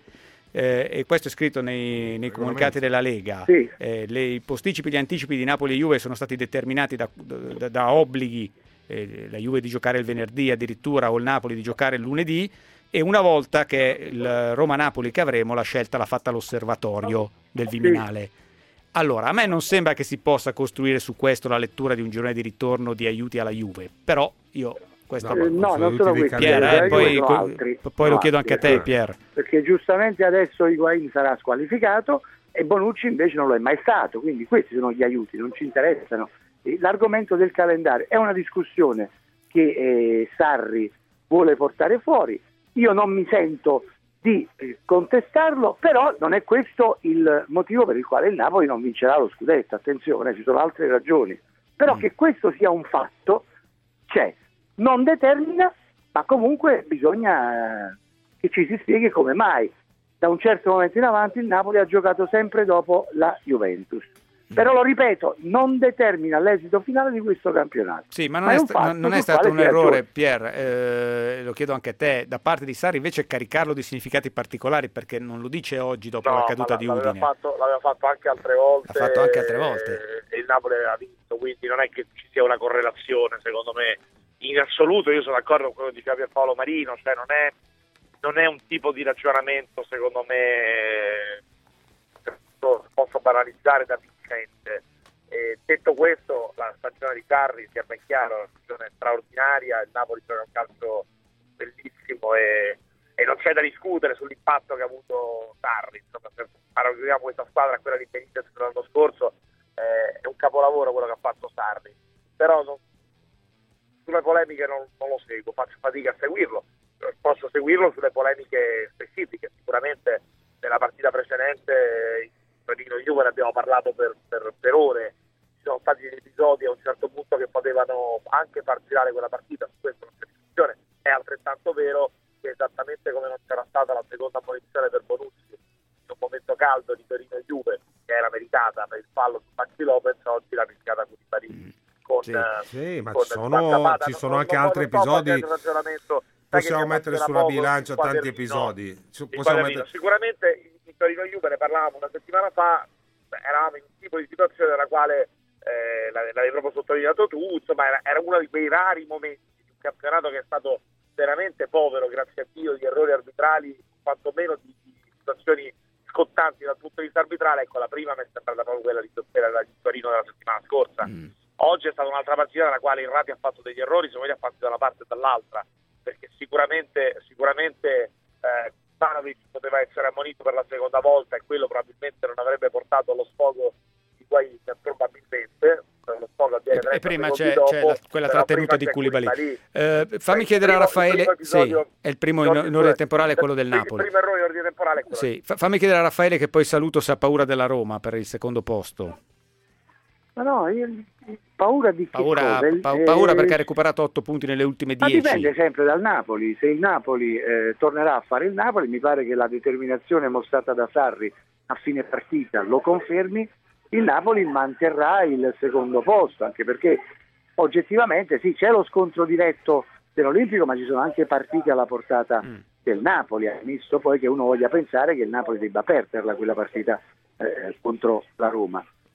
E questo è scritto nei comunicati della Lega. Sì. I posticipi, gli anticipi di Napoli e Juve sono stati determinati da obblighi, la Juve di giocare il venerdì addirittura o il Napoli di giocare il lunedì, e una volta che il Roma-Napoli che avremo la scelta l'ha fatta l'Osservatorio del Viminale. Allora, a me non sembra che si possa costruire su questo la lettura di un girone di ritorno di aiuti alla Juve, però io questo no, non sono questi, Pier, poi lo chiedo anche a te, perché, Pier. Perché giustamente adesso Higuain sarà squalificato e Bonucci invece non lo è mai stato, quindi questi sono gli aiuti, non ci interessano. L'argomento del calendario è una discussione che Sarri vuole portare fuori, io non mi sento di contestarlo, però non è questo il motivo per il quale il Napoli non vincerà lo scudetto, attenzione, ci sono altre ragioni, però che questo sia un fatto c'è. Non determina, ma comunque bisogna che ci si spieghi come mai da un certo momento in avanti il Napoli ha giocato sempre dopo la Juventus. Però lo ripeto, non determina l'esito finale di questo campionato. Sì, ma non è stato un errore, Pier, lo chiedo anche a te, da parte di Sarri invece caricarlo di significati particolari, perché non lo dice oggi dopo la caduta di Udine. L'aveva fatto anche altre volte. L'ha fatto anche altre volte. E il Napoli aveva vinto, quindi non è che ci sia una correlazione, secondo me. In assoluto io sono d'accordo con quello di Pierpaolo Marino, cioè non è un tipo di ragionamento, secondo me, posso banalizzare da vincente. Detto questo, la stagione di Sarri, sia ben chiaro, è una stagione straordinaria, il Napoli gioca un calcio bellissimo e non c'è da discutere sull'impatto che ha avuto Sarri. Insomma, se paragoniamo questa squadra a quella di Benitez l'anno scorso, è un capolavoro quello che ha fatto Sarri, però sulle polemiche non lo seguo, faccio fatica a seguirlo. Posso seguirlo sulle polemiche specifiche, sicuramente nella partita precedente Torino-Juve ne abbiamo parlato per ore, ci sono stati degli episodi a un certo punto che potevano anche far girare quella partita, su questo non c'è discussione. È altrettanto vero che esattamente come non c'era stata la seconda punizione per Bonucci in un momento caldo di Torino-Juve, che era meritata per il fallo su Maxi Lopez, oggi l'ha rischiata Koulibaly. Sì, ma ci sono anche altri episodi. Possiamo mettere sulla bilancia tanti episodi. Sicuramente in Torino-Juve ne parlavamo una settimana fa, eravamo in un tipo di situazione nella quale l'avevi proprio sottolineato tu, insomma era uno di quei rari momenti di un campionato che è stato veramente povero, grazie a Dio, di errori arbitrali, quantomeno di situazioni scottanti dal punto di vista arbitrale. Ecco, la prima mi è sembrata proprio quella di Torino della settimana scorsa. Oggi è stata un'altra partita nella quale il Rati ha fatto degli errori, secondo me li ha fatti da una parte e dall'altra, perché sicuramente Ivanovic poteva essere ammonito per la seconda volta e quello probabilmente non avrebbe portato allo sfogo di Higuain, probabilmente lo sfogo avviene e prima c'è quella trattenuta di Koulibaly. Fammi chiedere a Raffaele, è il primo in ordine temporale, quello del Napoli. Il primo errore in ordine temporale è quello. Sì, fammi chiedere a Raffaele, che poi saluto, se ha paura della Roma per il secondo posto. Ma no, io paura di paura perché ha recuperato 8 punti nelle ultime 10. Ma dipende sempre dal Napoli. Se il Napoli tornerà a fare il Napoli, mi pare che la determinazione mostrata da Sarri a fine partita lo confermi, il Napoli manterrà il secondo posto, anche perché oggettivamente sì, c'è lo scontro diretto dell'Olimpico, ma ci sono anche partite alla portata del Napoli, ammesso poi che uno voglia pensare che il Napoli debba perderla quella partita contro la Roma.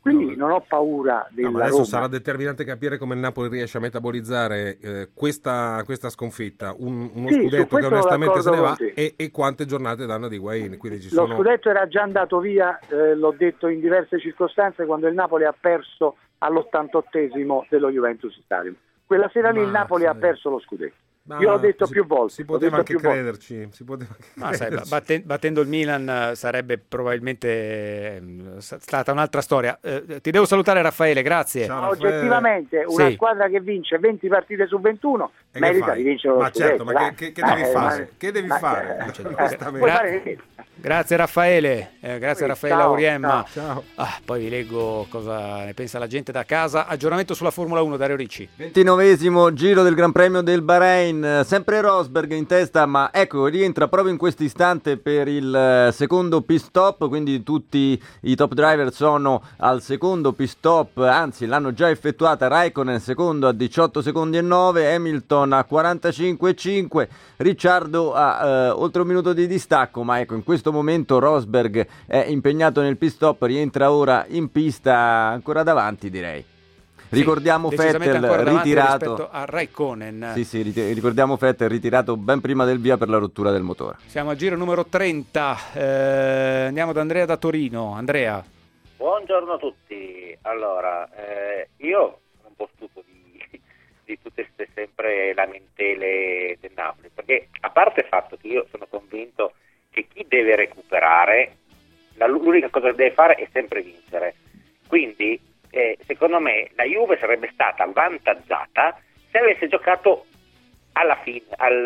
Quindi non ho paura della ma adesso Roma. sarà determinante capire come il Napoli riesce a metabolizzare questa sconfitta, uno scudetto che onestamente se ne va, e quante giornate danno di Higuain. Quindi Lo scudetto era già andato via, l'ho detto in diverse circostanze, quando il Napoli ha perso all'88esimo dello Juventus Stadium. Quella sera lì il Napoli ha perso lo scudetto. Io l'ho detto più volte. Si poteva anche crederci. Battendo il Milan sarebbe probabilmente stata un'altra storia. Ti devo salutare, Raffaele, grazie. Ciao, oggettivamente una squadra che vince 20 partite su 21 merita di vincere lo scudetto. Certo, ma che devi fare? Che devi fare? Grazie Raffaele, grazie a Raffaele Auriemma. Ciao. Poi vi leggo cosa ne pensa la gente da casa. Aggiornamento sulla Formula 1, Dario Ricci. 29esimo giro del Gran Premio del Bahrain, sempre Rosberg in testa, ma ecco, rientra proprio in questo istante per il secondo pit stop, quindi tutti i top driver sono al secondo pit stop, anzi l'hanno già effettuata. Raikkonen secondo a 18 secondi e 9, Hamilton a 45,5, Ricciardo a oltre un minuto di distacco, ma ecco, in questo momento Rosberg è impegnato nel pit stop, rientra ora in pista ancora davanti, direi. Ricordiamo Vettel ritirato rispetto a Raikkonen. Sì, ricordiamo Vettel ritirato ben prima del via per la rottura del motore. Siamo al giro numero 30. Andiamo da Andrea da Torino. Andrea. Buongiorno a tutti. Allora, io sono un po' stufo di tutte queste sempre lamentele del Napoli, perché a parte il fatto che io sono convinto che chi deve recuperare, l'unica cosa che deve fare è sempre vincere. Quindi secondo me la Juve sarebbe stata avvantaggiata se avesse giocato alla fine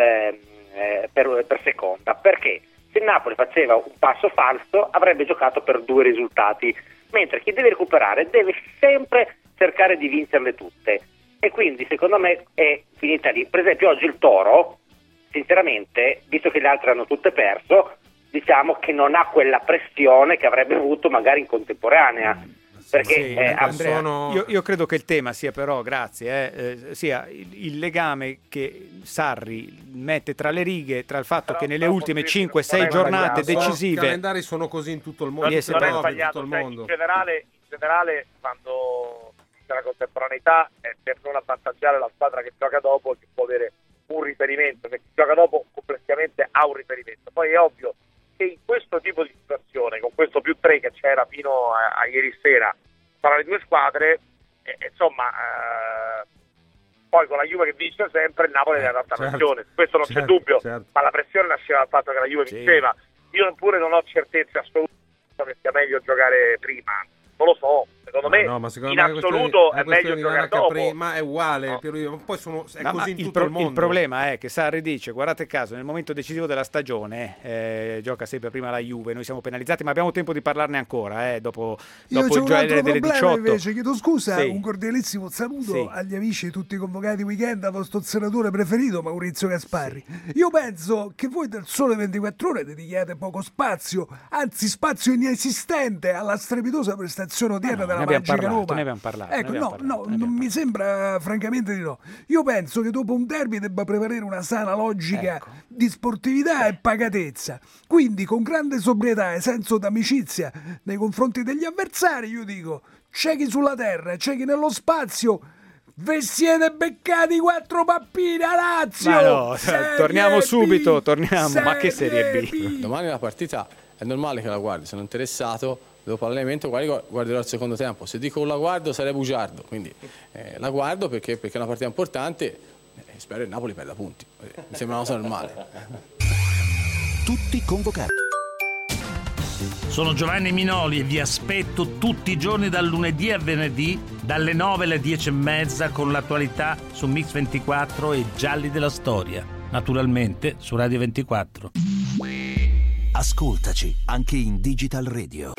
per seconda, perché se il Napoli faceva un passo falso avrebbe giocato per 2 risultati, mentre chi deve recuperare deve sempre cercare di vincerle tutte, e quindi secondo me è finita lì. Per esempio oggi il Toro, sinceramente, visto che le altre hanno tutte perso, diciamo che non ha quella pressione che avrebbe avuto magari in contemporanea. Perché Andrea, io credo che il tema sia però, sia il legame che Sarri mette tra le righe, tra il fatto che nelle ultime 5-6 giornate decisive, i calendari sono così in tutto il mondo, non è sbagliato, in generale quando c'è la contemporaneità è per non avvantaggiare la squadra che gioca dopo, che può avere un riferimento, che chi gioca dopo complessivamente ha un riferimento. Poi è ovvio che in questo tipo di situazione, con questo +3 che c'era fino a ieri sera tra le due squadre, poi con la Juve che vince sempre, il Napoli deve dare tanta pressione, questo non c'è dubbio, ma la pressione nasceva dal fatto che la Juve vinceva. Io pure non ho certezze assolute che sia meglio giocare prima, non lo so, secondo me in assoluto è meglio giocare dopo. Ma è uguale, poi è così in tutto il mondo. Il problema è che Sarri dice, guardate caso, nel momento decisivo della stagione gioca sempre prima la Juve, noi siamo penalizzati, ma abbiamo tempo di parlarne ancora dopo il gioco delle 18. Invece chiedo scusa, un cordialissimo saluto agli amici tutti convocati weekend, al vostro senatore preferito Maurizio Gasparri. Io penso che voi del Sole 24 Ore dedichiate poco spazio, anzi spazio inesistente alla strepitosa prestazione odierna della Magica Roma. Ne abbiamo parlato. Ecco, non mi sembra francamente di no. Io penso che dopo un derby debba prevalere una sana logica di sportività e pacatezza. Quindi con grande sobrietà e senso d'amicizia nei confronti degli avversari, io dico, ciechi sulla terra, ciechi nello spazio, ve siete beccati 4 pappine a Lazio. Ma no, torniamo subito, ma che Serie B? Domani la partita è normale che la guardi, sono interessato. Dopo l'allenamento guarderò il secondo tempo. Se dico la guardo sarei bugiardo, quindi la guardo perché è una partita importante e spero che il Napoli perda punti. Mi sembra una cosa normale. Tutti convocati. Sono Giovanni Minoli e vi aspetto tutti i giorni dal lunedì a venerdì dalle 9 alle 10:30 con l'attualità su Mix 24 e Gialli della Storia, naturalmente su Radio 24. Ascoltaci anche in Digital Radio.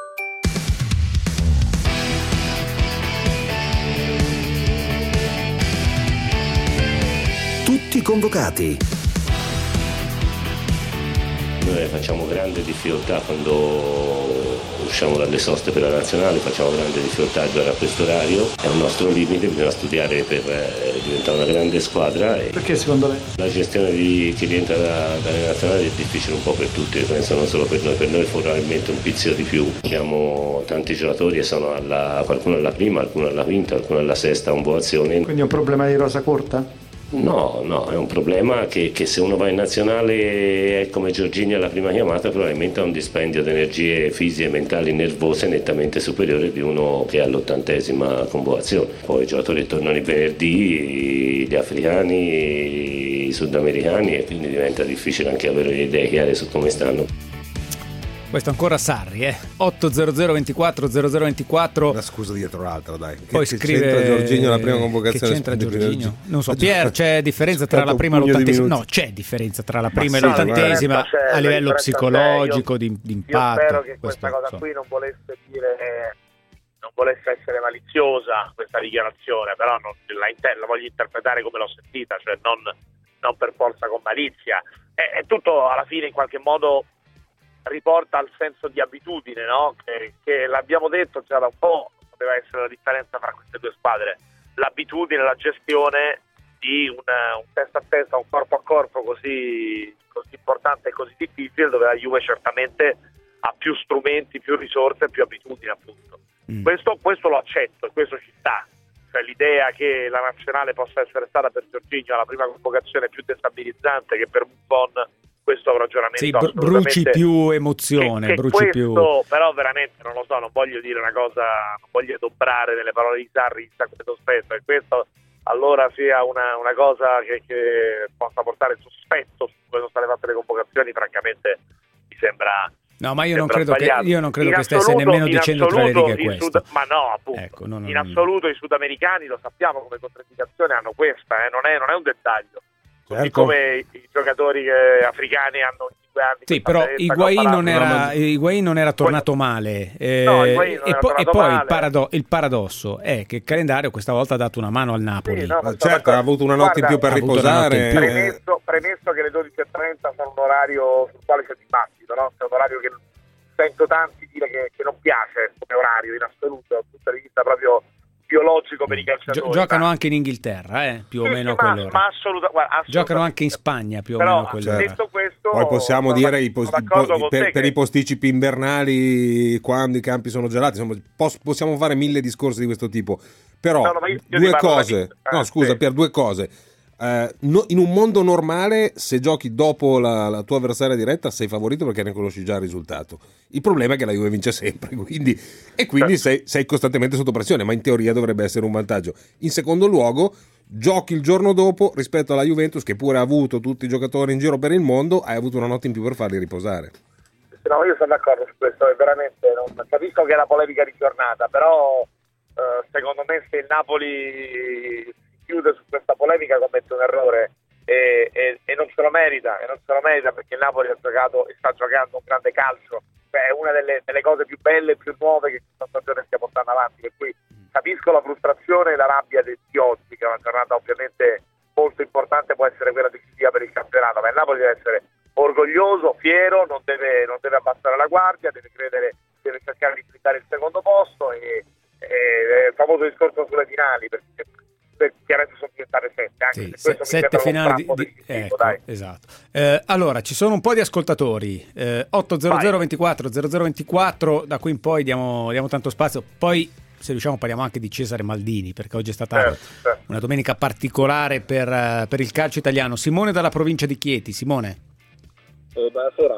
Tutti convocati. Noi facciamo grande difficoltà quando usciamo dalle soste per la nazionale, facciamo grande difficoltaggio a questo orario, è un nostro limite, bisogna studiare per diventare una grande squadra. Perché secondo lei? La gestione di chi rientra dalle nazionali è difficile un po' per tutti, penso non solo per noi probabilmente un pizzico di più. Abbiamo tanti giocatori e sono qualcuno alla prima, qualcuno alla quinta, qualcuno alla sesta convocazione. Quindi è un problema di rosa corta? No, è un problema che se uno va in nazionale è come Jorginho alla prima chiamata, probabilmente ha un dispendio di energie fisiche, mentali, nervose nettamente superiore di uno che è all'80ª convocazione. Poi i giocatori tornano il venerdì, gli africani, i sudamericani, e quindi diventa difficile anche avere le idee chiare su come stanno. Questo ancora Sarri, 800 24 0024. Una scusa dietro l'altra, dai. Poi scrive c'entra Jorginho alla prima convocazione? Che c'entra Jorginho? Non so, Pier, c'è differenza tra la prima e l'80ª? No, c'è differenza tra la prima e l'80ª a livello psicologico, di impatto. Io spero che questa cosa qui non volesse dire, non volesse essere maliziosa questa dichiarazione, però la voglio interpretare come l'ho sentita, cioè non per forza con malizia. È tutto alla fine in qualche modo riporta al senso di abitudine, no? Che l'abbiamo detto già da un po', poteva essere la differenza fra queste due squadre, l'abitudine, la gestione di un testa a testa, un corpo a corpo così importante e così difficile, dove la Juve certamente ha più strumenti, più risorse, più abitudini, appunto. Questo lo accetto e questo ci sta, cioè l'idea che la nazionale possa essere stata per Jorginho la prima convocazione più destabilizzante che per Buffon, questo è un ragionamento bruci più emozione, che bruci questo, più. però veramente non lo so, non voglio dire una cosa, non voglio adoperare nelle parole di Sarri, questo spesso, e questo allora sia una cosa che possa portare sospetto su come sono state fatte le convocazioni, francamente mi sembra. No, ma io non credo che stesse nemmeno dicendo tra le righe questo. Ma no, appunto. Ecco, in assoluto i sudamericani, lo sappiamo, come controindicazione hanno questa, non è un dettaglio. Così come i giocatori africani hanno 5 anni. Sì, però Higuaín non era tornato male. E poi il paradosso è che il calendario questa volta ha dato una mano al Napoli. Sì, no, certo, ha avuto una notte in più per riposare. Premesso che le 12:30 sono un orario sul quale c'è dibattito, no? È un orario che sento tanti dire che non piace come orario in assoluto, dal punto di vista proprio biologico per i calciatori. Giocano anche in Inghilterra, più o meno a quell'ora. Ma assolutamente. Giocano anche in Spagna più o meno a quell'ora. Detto questo, poi possiamo dire per i posticipi invernali, quando i campi sono gelati, insomma, possiamo fare 1000 discorsi di questo tipo. Però due cose. Pier, due cose. In un mondo normale, se giochi dopo la tua avversaria diretta sei favorito perché ne conosci già il risultato. Il problema è che la Juve vince sempre, quindi sei costantemente sotto pressione, ma in teoria dovrebbe essere un vantaggio. In secondo luogo, giochi il giorno dopo rispetto alla Juventus, che pure ha avuto tutti i giocatori in giro per il mondo, hai avuto una notte in più per farli riposare. No, io sono d'accordo su questo, veramente non capisco che è la polemica di giornata, però secondo me se il Napoli chiude su questa polemica commette un errore e non se lo merita, perché il Napoli ha giocato e sta giocando un grande calcio, è una delle cose più belle e più nuove che questa stagione stia portando avanti, per cui capisco la frustrazione e la rabbia di oggi, che è una giornata ovviamente molto importante, può essere quella decisiva per il campionato, ma il Napoli deve essere orgoglioso, fiero, non deve abbassare la guardia, deve cercare di sfruttare il secondo posto e il famoso discorso sulle finali, perché chiaramente sono diventate 7, anche se questo 7 finali ecco, dai. Esatto. Allora ci sono un po' di ascoltatori, 800 24 0024, da qui in poi diamo tanto spazio, poi se riusciamo parliamo anche di Cesare Maldini, perché oggi è stata una domenica particolare per il calcio italiano. Simone dalla provincia di Chieti. Simone, buonasera.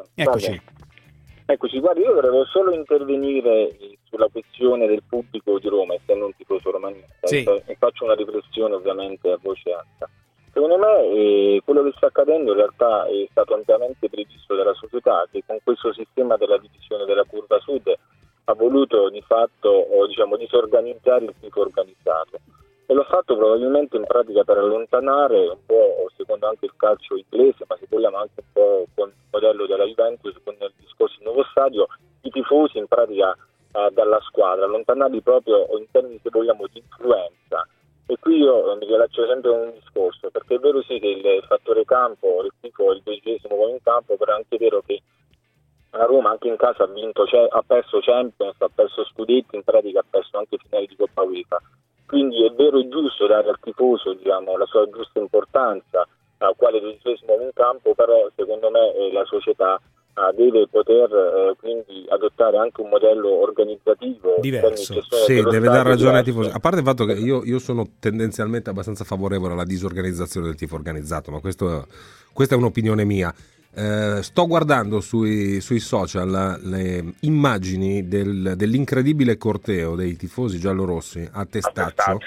Eccoci, guarda, io volevo solo intervenire sulla questione del pubblico di Roma, essendo un tifoso romanista, e faccio una riflessione ovviamente a voce alta. Secondo me quello che sta accadendo in realtà è stato ampiamente previsto dalla società, che con questo sistema della divisione della curva sud ha voluto di fatto disorganizzare il tifo organizzato, e l'ho fatto probabilmente in pratica per allontanare un po', secondo anche il calcio inglese, ma se vogliamo anche un po' con il modello della Juventus, con il discorso del nuovo stadio, i tifosi in pratica dalla squadra, allontanarli proprio in termini, se vogliamo, di influenza. E qui io mi rilascio sempre un discorso, perché è vero sì che il fattore campo, il tifo è il 12° uomo in campo, però è anche vero che La Roma anche in casa ha perso Champions, ha perso Scudetti, in pratica ha perso anche finali di Coppa UEFA. Quindi è vero e giusto dare al tifoso, diciamo, la sua giusta importanza, quale dodicesimo in campo, però secondo me la società deve poter quindi adottare anche un modello organizzativo diverso. Sì, deve dare ragione ai tifosi. A parte il fatto che io sono tendenzialmente abbastanza favorevole alla disorganizzazione del tifo organizzato, ma questa è un'opinione mia. Sto guardando sui social le immagini dell'incredibile corteo dei tifosi giallorossi a Testaccio,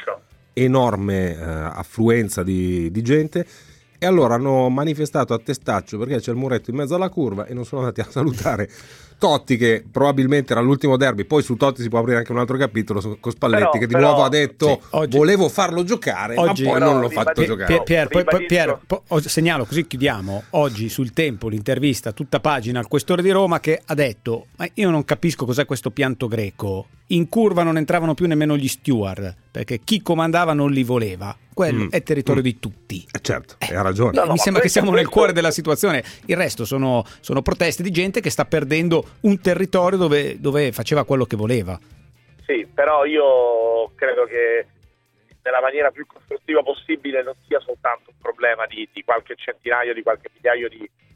enorme affluenza di gente. E allora hanno manifestato a Testaccio perché c'è il muretto in mezzo alla curva e non sono andati a salutare Totti, che probabilmente era l'ultimo derby. Poi su Totti si può aprire anche un altro capitolo con Spalletti, che di nuovo ha detto volevo farlo giocare, oggi, ma poi non l'ho fatto giocare. Pier, segnalo, così chiudiamo. Oggi sul Tempo l'intervista tutta pagina al questore di Roma che ha detto: ma io non capisco cos'è questo pianto greco. In curva non entravano più nemmeno gli steward, perché chi comandava non li voleva. Quello è territorio di tutti. Certo, ha ragione. Mi sembra che siamo nel cuore della situazione. Il resto sono proteste di gente che sta perdendo un territorio dove faceva quello che voleva. Sì, però io credo che nella maniera più costruttiva possibile non sia soltanto un problema di qualche centinaio, di qualche migliaio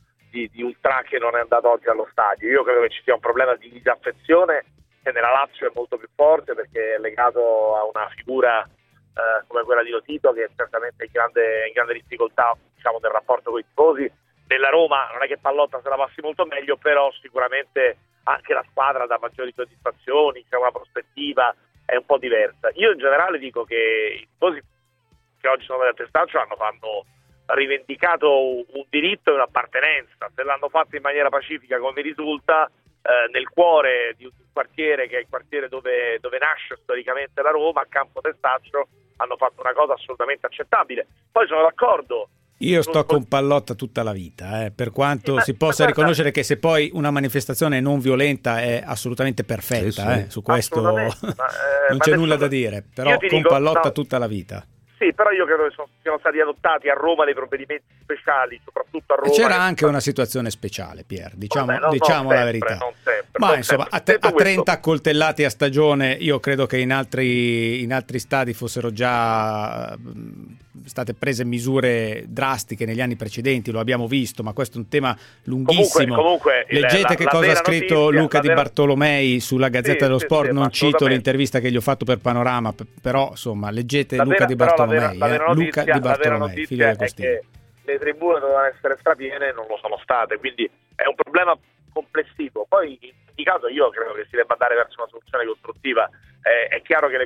di ultra che non è andato oggi allo stadio. Io credo che ci sia un problema di disaffezione che nella Lazio è molto più forte, perché è legato a una figura come quella di Lotito, che è certamente in grande difficoltà, diciamo, nel rapporto con i tifosi. Nella Roma non è che Pallotta se la passi molto meglio, però sicuramente anche la squadra dà maggiori soddisfazioni, c'è una prospettiva, è un po' diversa. Io in generale dico che i tifosi che oggi sono del Testaccio hanno rivendicato un diritto e un'appartenenza. Se l'hanno fatto in maniera pacifica, come risulta, nel cuore di un quartiere che è il quartiere dove nasce storicamente la Roma, a Campo Testaccio, hanno fatto una cosa assolutamente accettabile. Poi sono d'accordo. Io sto con Pallotta tutta la vita, per quanto si possa riconoscere che se poi una manifestazione non violenta è assolutamente perfetta, sì. Su questo non c'è nulla da dire, però con Pallotta tutta la vita. Sì, però io credo che siano stati adottati a Roma dei provvedimenti speciali, soprattutto a Roma. E c'era anche una situazione speciale, Pier, diciamo la verità. Non sempre, ma insomma, a 30 accoltellati a stagione, io credo che in altri stadi fossero già state prese misure drastiche negli anni precedenti, lo abbiamo visto, ma questo è un tema lunghissimo. Comunque leggete che cosa ha scritto Luca Di Bartolomei sulla Gazzetta dello Sport, non cito l'intervista che gli ho fatto per Panorama, però insomma leggete Luca Di Bartolomei, Luca Di Bartolomei, figlio di Costiglia. È che le tribune dovevano essere strapiene e non lo sono state, quindi è un problema complessivo. Poi in ogni caso io credo che si debba andare verso una soluzione costruttiva. È chiaro che le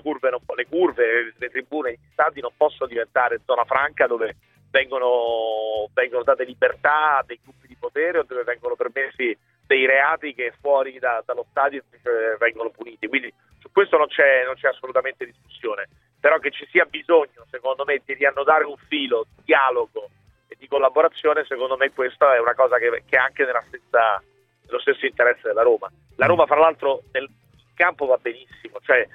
tribune, gli stadi non possono diventare zona franca dove vengono date libertà a dei gruppi di potere o dove vengono permessi dei reati che fuori dallo stadio invece vengono puniti. Quindi su questo non c'è assolutamente discussione, però che ci sia bisogno, secondo me, di riannodare un filo di dialogo e di collaborazione, secondo me questa è una cosa che è anche nello stesso interesse della Roma. La Roma, fra l'altro, nel campo va benissimo, cioè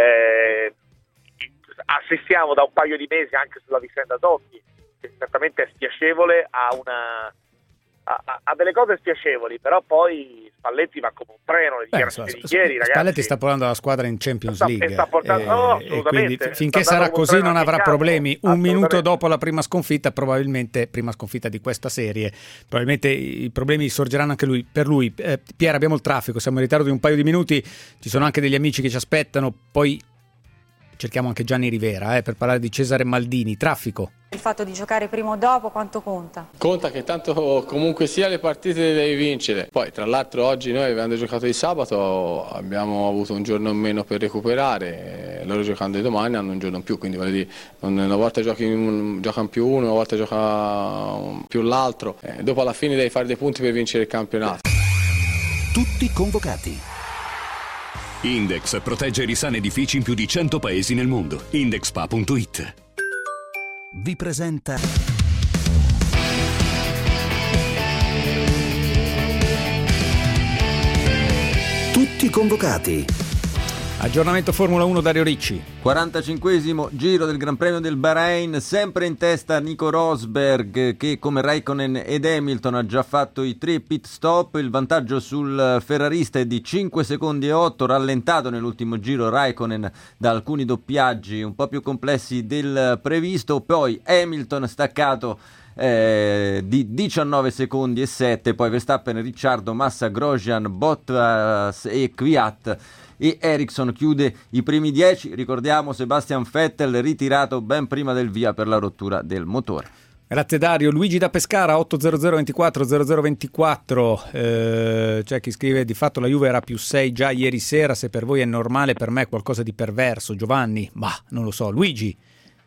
assistiamo da un paio di mesi anche sulla vicenda Totti, che certamente è spiacevole, a delle cose spiacevoli, però poi Spalletti va come un treno, le dichiarazioni di ieri, ragazzi. Spalletti sta portando la squadra in Champions League, assolutamente, quindi finché sarà così non avrà problemi. Un minuto dopo la prima sconfitta, probabilmente prima sconfitta di questa serie, probabilmente i problemi sorgeranno anche per lui. Pier, abbiamo il traffico, siamo in ritardo di un paio di minuti, ci sono anche degli amici che ci aspettano, poi cerchiamo anche Gianni Rivera per parlare di Cesare Maldini. Traffico. Il fatto di giocare prima o dopo quanto conta? Conta che tanto comunque sia le partite le devi vincere. Poi tra l'altro oggi noi avendo giocato di sabato abbiamo avuto un giorno in meno per recuperare, loro giocando di domani hanno un giorno in più, quindi voglio dire, una volta giocano più uno, una volta gioca più l'altro, dopo alla fine devi fare dei punti per vincere il campionato. Tutti convocati. Index protegge i risani edifici in più di 100 paesi nel mondo. Indexpa.it vi presenta Tutti convocati. Aggiornamento Formula 1, Dario Ricci. 45esimo giro del Gran Premio del Bahrain, sempre in testa Nico Rosberg che come Raikkonen ed Hamilton ha già fatto i 3 pit stop. Il vantaggio sul ferrarista è di 5 secondi e 8, rallentato nell'ultimo giro Raikkonen da alcuni doppiaggi un po' più complessi del previsto. Poi Hamilton staccato di 19 secondi e 7, poi Verstappen, Ricciardo, Massa, Grosjean, Bottas e Kvyat, e Ericsson chiude i primi 10. Ricordiamo Sebastian Vettel ritirato ben prima del via per la rottura del motore. Grazie Dario. Luigi da Pescara 80024 c'è chi scrive: di fatto la Juve era più 6 già ieri sera, se per voi è normale, per me è qualcosa di perverso. Giovanni, ma non lo so. Luigi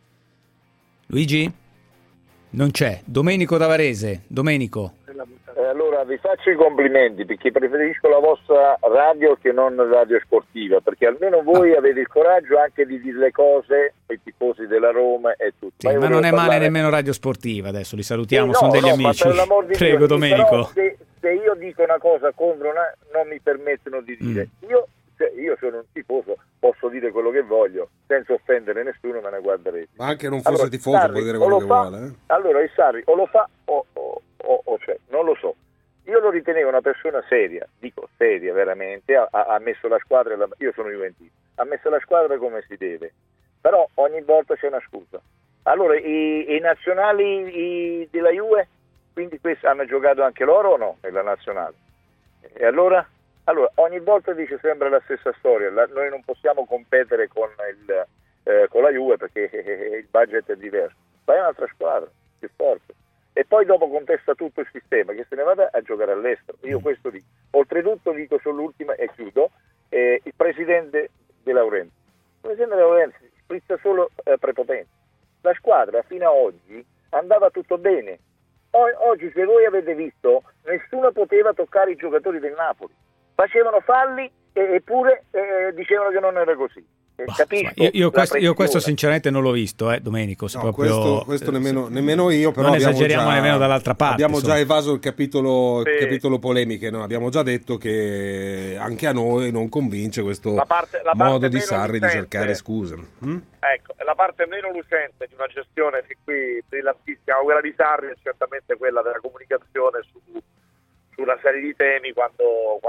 non c'è. Domenico da Varese. Domenico. Allora vi faccio i complimenti perché preferisco la vostra radio che non radio sportiva, perché almeno voi avete il coraggio anche di dire le cose ai tifosi della Roma e tutto. Sì, ma non è male nemmeno radio sportiva, adesso li salutiamo, sono degli amici. Prego Domenico. Se io dico una cosa contro non mi permettono di dire. Io sono un tifoso, posso dire quello che voglio senza offendere nessuno, me ne guarderete. Ma anche non fosse tifoso può dire quello che vuole. Allora il Sarri o lo fa o cioè, non lo so. Io lo ritenevo una persona seria, dico seria veramente, ha messo la squadra, io sono juventino, ha messo la squadra come si deve, però ogni volta c'è una scusa. Allora i nazionali della Juve, quindi questi hanno giocato anche loro o no nella nazionale? E allora ogni volta dice sempre la stessa storia, noi non possiamo competere con la Juve perché il budget è diverso, fai un'altra squadra più forte e poi dopo contesta tutto il sistema, che se ne vada a giocare all'estero. Io questo dico. Oltretutto dico sull'ultima e chiudo, il presidente De Laurentiis. Il presidente De Laurentiis sprizza solo prepotenza. La squadra fino a oggi andava tutto bene. Oggi, se voi avete visto, nessuno poteva toccare i giocatori del Napoli. Facevano falli eppure dicevano che non era così. Capisco, io questo sinceramente non l'ho visto, Domenico. No, questo nemmeno io, però non esageriamo nemmeno dall'altra parte. Abbiamo già evaso il capitolo polemiche, no? Abbiamo già detto che anche a noi non convince questo la modo di Sarri di cercare scuse. Ecco, la parte meno lucente di una gestione fin qui brillantissima, quella di Sarri, è certamente quella della comunicazione su una serie di temi quando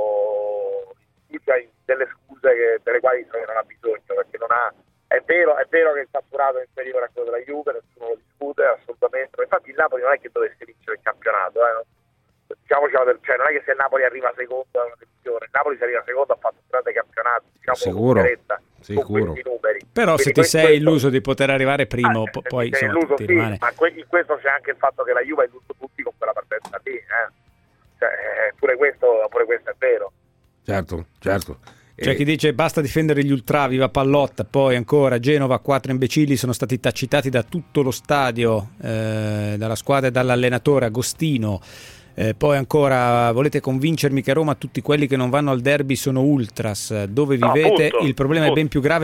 delle scuse delle quali non ha bisogno, perché non ha. È vero che il fatturato è inferiore a quello della Juve, nessuno lo discute assolutamente. Infatti il Napoli non è che dovesse vincere il campionato, cioè non è che se il Napoli arriva secondo è una delusione. Il Napoli se arriva secondo ha fatto un grande campionato, sicuro. Con questi numeri. Però quindi se ti sei illuso di poter arrire primo, poi insomma, illuso, ti sì, rimane. ma in questo c'è anche il fatto che la Juve ha illuso tutti con quella partenza lì, cioè, pure questo è vero. Certo. C'è chi dice basta difendere gli ultra, viva Pallotta. Poi ancora Genova, 4 imbecilli sono stati tacitati da tutto lo stadio, dalla squadra e dall'allenatore Agostino. Poi ancora, volete convincermi che a Roma tutti quelli che non vanno al derby sono ultras? Dove vivete? Appunto, il problema è ben più grave.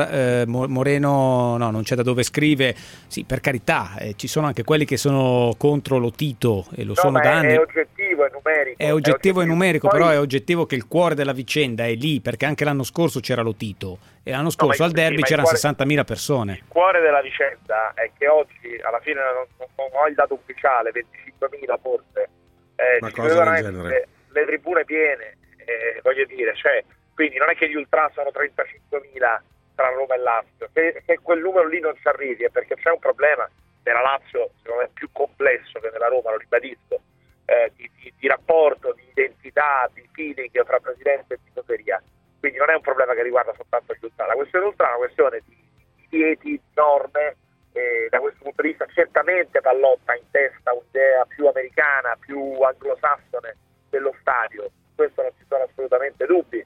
Moreno no, non c'è da dove scrive. Sì, per carità, ci sono anche quelli che sono contro lo Tito e lo sono da anni. È oggettivo, è numerico. È oggettivo e numerico, poi... però è oggettivo che il cuore della vicenda è lì, perché anche l'anno scorso c'era lo Tito e l'anno scorso al derby c'erano 60.000 persone. Il cuore della vicenda è che oggi alla fine non ho il dato ufficiale, 25.000 forse. Una cosa del genere. Le tribune piene, voglio dire, cioè, quindi non è che gli ultras sono 35.000 tra Roma e Lazio. Se quel numero lì non ci arrivi è perché c'è un problema nella Lazio, secondo me più complesso che nella Roma, lo ribadisco, di rapporto, di identità, di feeling fra presidente e tifoseria. Quindi non è un problema che riguarda soltanto gli ultras. La questione ultra è una questione di divieti, norme. Da questo punto di vista certamente Pallotta ha in testa un'idea più americana, più anglosassone dello stadio, questo non ci sono assolutamente dubbi,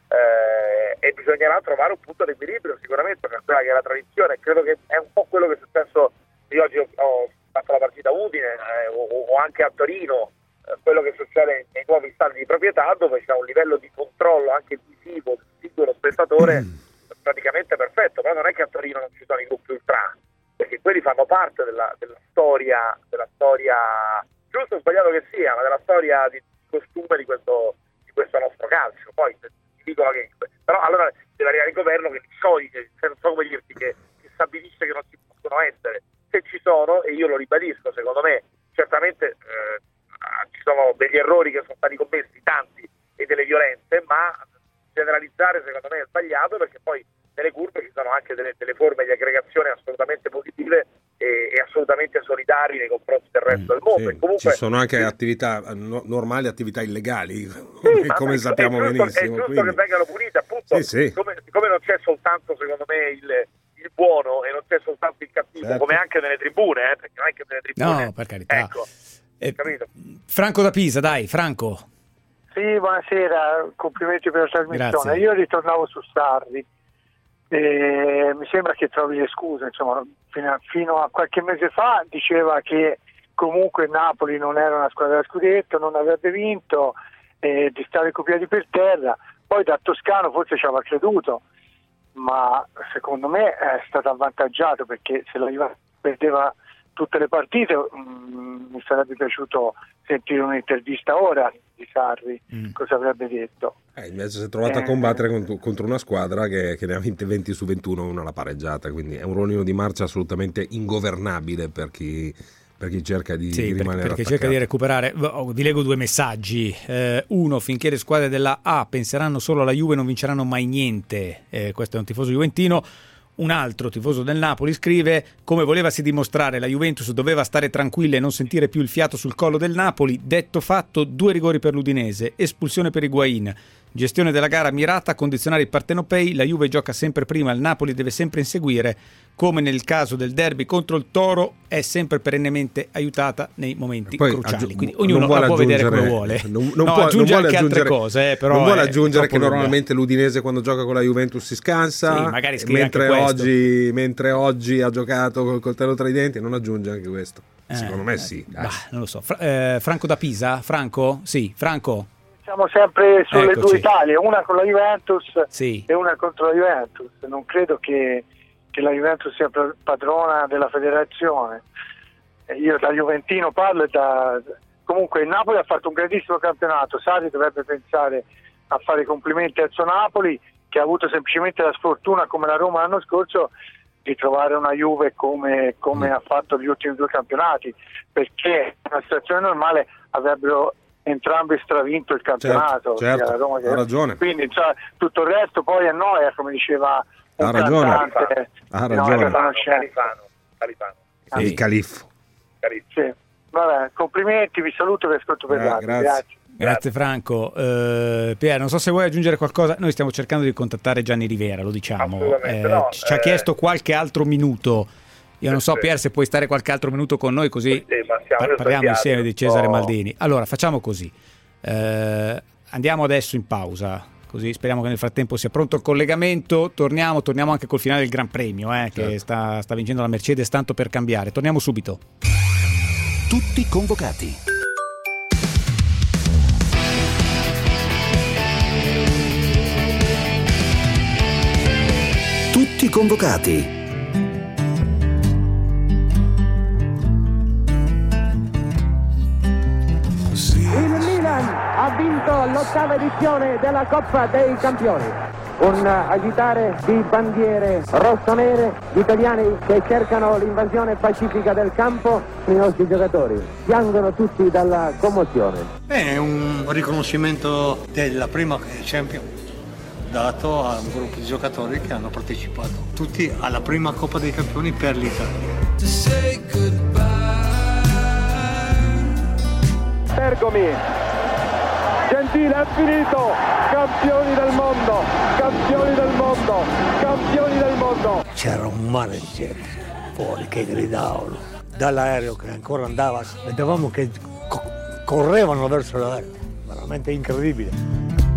e bisognerà trovare un punto di equilibrio sicuramente per quella che è la tradizione. Credo che è un po' quello che è successo. Io oggi ho fatto la partita a Udine o anche a Torino, quello che succede nei nuovi stadi di proprietà, dove c'è un livello di controllo anche visivo del singolo spettatore praticamente perfetto, però non è che a Torino non ci sono i gruppi ultra, perché quelli fanno parte della storia, giusto o sbagliato che sia, ma della storia di costume di questo nostro calcio. Poi ti dicono che, però allora dell'area di governo che non so come dirti, che stabilisce che non ci possono essere. Se ci sono, e io lo ribadisco, secondo me certamente ci sono degli errori che sono stati commessi, tanti, e delle violenze, ma generalizzare secondo me è sbagliato, perché poi nelle curve ci sono anche delle forme di aggregazione assolutamente positive e assolutamente solidari nei confronti del resto del mondo. Sì, E comunque ci sono anche attività normali, attività illegali, come sappiamo è giusto, benissimo. è giusto quindi che vengano punite, appunto, Sì. Come non c'è soltanto secondo me il buono e non c'è soltanto il cattivo, Certo. come anche nelle tribune, perché non è che nelle tribune, No, per carità. ecco, capito? Franco da Pisa, dai, Franco. Sì, buonasera, complimenti per la trasmissione. Grazie. Io ritornavo su Sarri. Mi sembra che trovi le scuse, insomma, fino a qualche mese fa diceva che comunque Napoli non era una squadra da scudetto, non avrebbe vinto, di stare coi piedi per terra. Poi da toscano forse ci aveva creduto, ma secondo me è stato avvantaggiato, perché se la Juve perdeva tutte le partite mi sarebbe piaciuto sentire un'intervista ora di Sarri, cosa avrebbe detto. Invece si è trovato a combattere contro una squadra che ne ha vinte 20 su 21, una l'ha pareggiata, quindi è un ruolino di marcia assolutamente ingovernabile per chi cerca di rimanere perché attaccato. cerca di recuperare. Vi leggo 2 messaggi. Uno: finché le squadre della A penseranno solo alla Juve non vinceranno mai niente. Questo è un tifoso juventino. Un altro tifoso del Napoli scrive: come volevasi dimostrare, la Juventus doveva stare tranquilla e non sentire più il fiato sul collo del Napoli. Detto fatto, 2 rigori per l'Udinese, espulsione per Higuain, gestione della gara mirata a condizionare i partenopei. La Juve gioca sempre prima, il Napoli deve sempre inseguire, come nel caso del derby contro il Toro, è sempre perennemente aiutata nei momenti cruciali. Quindi ognuno la può vedere come vuole. Aggiunge anche altre cose, però non vuole aggiungere che lunga. normalmente l'Udinese quando gioca con la Juventus si scansa, Sì, magari scrive anche questo. mentre oggi ha giocato col coltello tra i denti. Non aggiunge anche questo? Secondo me sì. Non lo so. Franco da Pisa? Franco? Sì, Franco. Siamo sempre sulle Eccoci. due Italie, una con la Juventus Sì. e una contro la Juventus. Non credo che la Juventus sia padrona della federazione. Io da juventino parlo comunque il Napoli ha fatto un grandissimo campionato. Sarri dovrebbe pensare a fare complimenti al suo Napoli, che ha avuto semplicemente la sfortuna, come la Roma l'anno scorso, di trovare una Juve come ha fatto gli ultimi 2 campionati, perché in una situazione normale avrebbero entrambi stravinto il campionato. Certo, sia la Roma ha ragione. Quindi tutto il resto poi è noia, come diceva un Ha ragione. cantante. Ha ragione. Califano. Il califfo. Sì. Vabbè, complimenti, vi saluto, vi ascolto per l'altro. grazie. Grazie Franco. Pier, non so se vuoi aggiungere qualcosa. Noi stiamo cercando di contattare Gianni Rivera, lo diciamo. No, ci ha chiesto qualche altro minuto. Io non so, Pier, se puoi stare qualche altro minuto con noi, così parliamo insieme di Cesare Maldini. Allora, facciamo così. Andiamo adesso in pausa, così speriamo che nel frattempo sia pronto il collegamento. Torniamo anche col finale del Gran Premio, che sta vincendo la Mercedes, tanto per cambiare. Torniamo subito. Tutti convocati. Tutti convocati. Il Milan ha vinto l'8ª edizione della Coppa dei Campioni. Un agitare di bandiere rossonere, gli italiani che cercano l'invasione pacifica del campo, i nostri giocatori piangono tutti dalla commozione. È un riconoscimento della prima Champions dato a un gruppo di giocatori che hanno partecipato tutti alla prima Coppa dei Campioni per l'Italia. Bergomi, Gentile, è finito, campioni del mondo, campioni del mondo, campioni del mondo. C'era un mare di gente fuori che gridavano, dall'aereo che ancora andava, vedevamo che correvano verso l'aereo, veramente incredibile.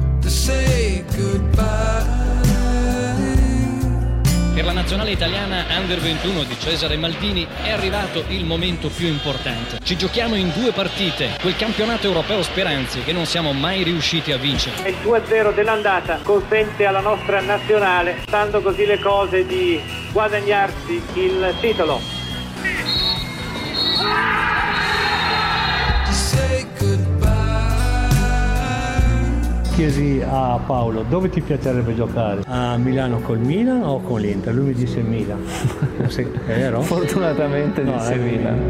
Per la nazionale italiana Under 21 di Cesare Maldini è arrivato il momento più importante. Ci giochiamo in 2 partite, quel campionato europeo Speranze che non siamo mai riusciti a vincere. Il 2-0 dell'andata consente alla nostra nazionale, stando così le cose, di guadagnarsi il titolo. chiesi a Paolo dove ti piacerebbe giocare, a Milano col Milan o con l'Inter? Lui mi disse Milan. È vero? Fortunatamente disse Milan.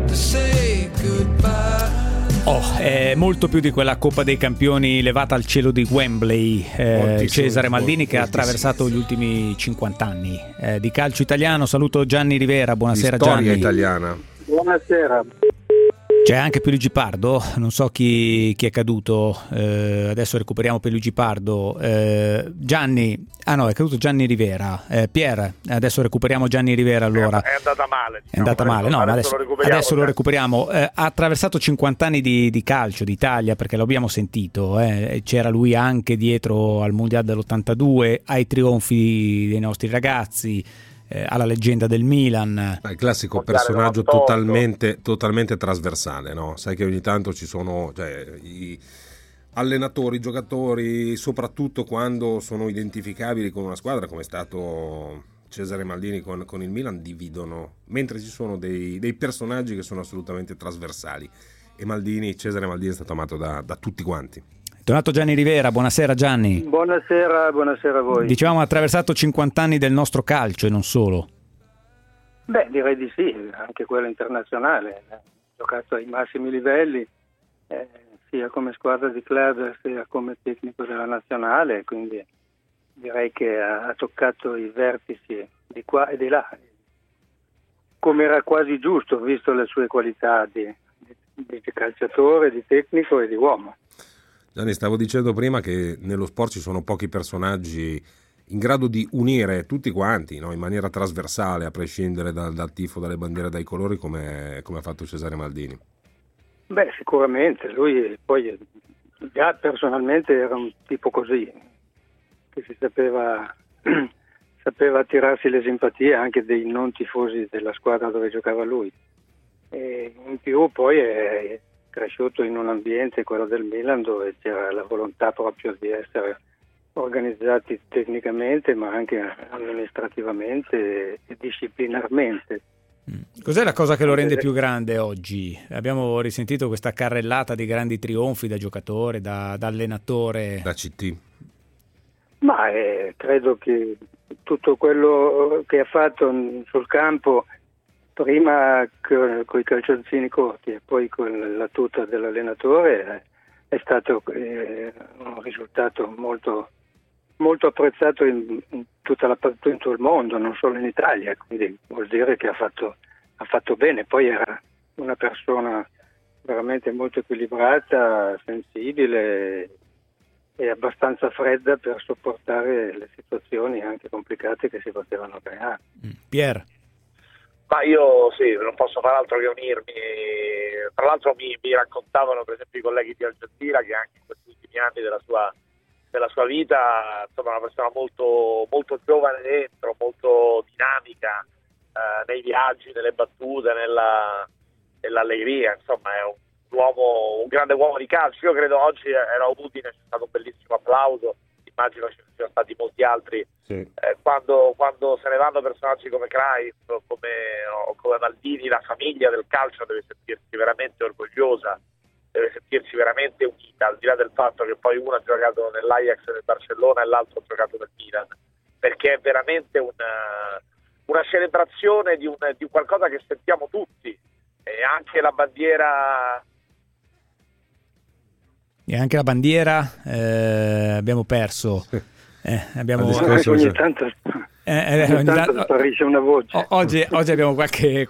È molto più di quella Coppa dei Campioni levata al cielo di Wembley, Cesare Maldini, che ha attraversato gli ultimi 50 anni di calcio italiano. Saluto Gianni Rivera, buonasera Gianni. Storia italiana. Buonasera. C'è anche Pierluigi Pardo, non so chi è caduto, adesso recuperiamo Pierluigi Pardo. Gianni, è caduto Gianni Rivera. Pier, adesso recuperiamo Gianni Rivera allora. È andata male. È andata male, no, ma adesso lo recuperiamo. Ha attraversato 50 anni di calcio d'Italia, perché l'abbiamo sentito, c'era lui anche dietro al Mondiale dell'82, ai trionfi dei nostri ragazzi, alla leggenda del Milan. Il classico personaggio totalmente trasversale, no? Sai che ogni tanto ci sono i allenatori, giocatori, soprattutto quando sono identificabili con una squadra, come è stato Cesare Maldini con il Milan, dividono, mentre ci sono dei personaggi che sono assolutamente trasversali, e Cesare Maldini è stato amato da tutti quanti. Tornato Gianni Rivera, buonasera Gianni. Buonasera a voi. Dicevamo ha attraversato 50 anni del nostro calcio e non solo. Beh, direi di sì, anche quello internazionale. Ha giocato ai massimi livelli, sia come squadra di club sia come tecnico della nazionale, quindi direi che ha toccato i vertici di qua e di là, come era quasi giusto, visto le sue qualità di calciatore, di tecnico e di uomo. Gianni, stavo dicendo prima che nello sport ci sono pochi personaggi in grado di unire tutti quanti, no? In maniera trasversale, a prescindere dal tifo, dalle bandiere, dai colori, come ha fatto Cesare Maldini. Beh, sicuramente, lui poi già personalmente era un tipo così, che si sapeva attirarsi le simpatie anche dei non tifosi della squadra dove giocava lui. E in più poi è cresciuto in un ambiente, quello del Milan, dove c'era la volontà proprio di essere organizzati tecnicamente ma anche amministrativamente e disciplinarmente. Cos'è la cosa che lo rende più grande oggi? Abbiamo risentito questa carrellata di grandi trionfi da giocatore, da allenatore, da CT. Ma credo che tutto quello che ha fatto sul campo, prima con i calzoncini corti e poi con la tuta dell'allenatore, è stato un risultato molto, molto apprezzato in tutto il mondo, non solo in Italia, quindi vuol dire che ha fatto bene. Poi era una persona veramente molto equilibrata, sensibile e abbastanza fredda per sopportare le situazioni anche complicate che si potevano creare. Pier? Ma io sì, non posso far altro che unirmi. Tra l'altro mi raccontavano per esempio i colleghi di Al Jazeera che anche in questi ultimi anni della sua vita, insomma, una persona molto, molto giovane dentro, molto dinamica nei viaggi, nelle battute, nell'allegria, insomma è un grande uomo di calcio. Io credo oggi era Udine, c'è stato un bellissimo applauso, immagino ci siano stati molti altri. Sì. Quando se ne vanno personaggi come Cruyff come Maldini, la famiglia del calcio deve sentirsi veramente orgogliosa, deve sentirsi veramente unita, al di là del fatto che poi uno ha giocato nell'Ajax e nel Barcellona e l'altro ha giocato nel Milan, perché è veramente una celebrazione di qualcosa che sentiamo tutti, e anche la bandiera. E anche la bandiera abbiamo perso. Ogni tanto sparisce una voce. Oggi abbiamo qualche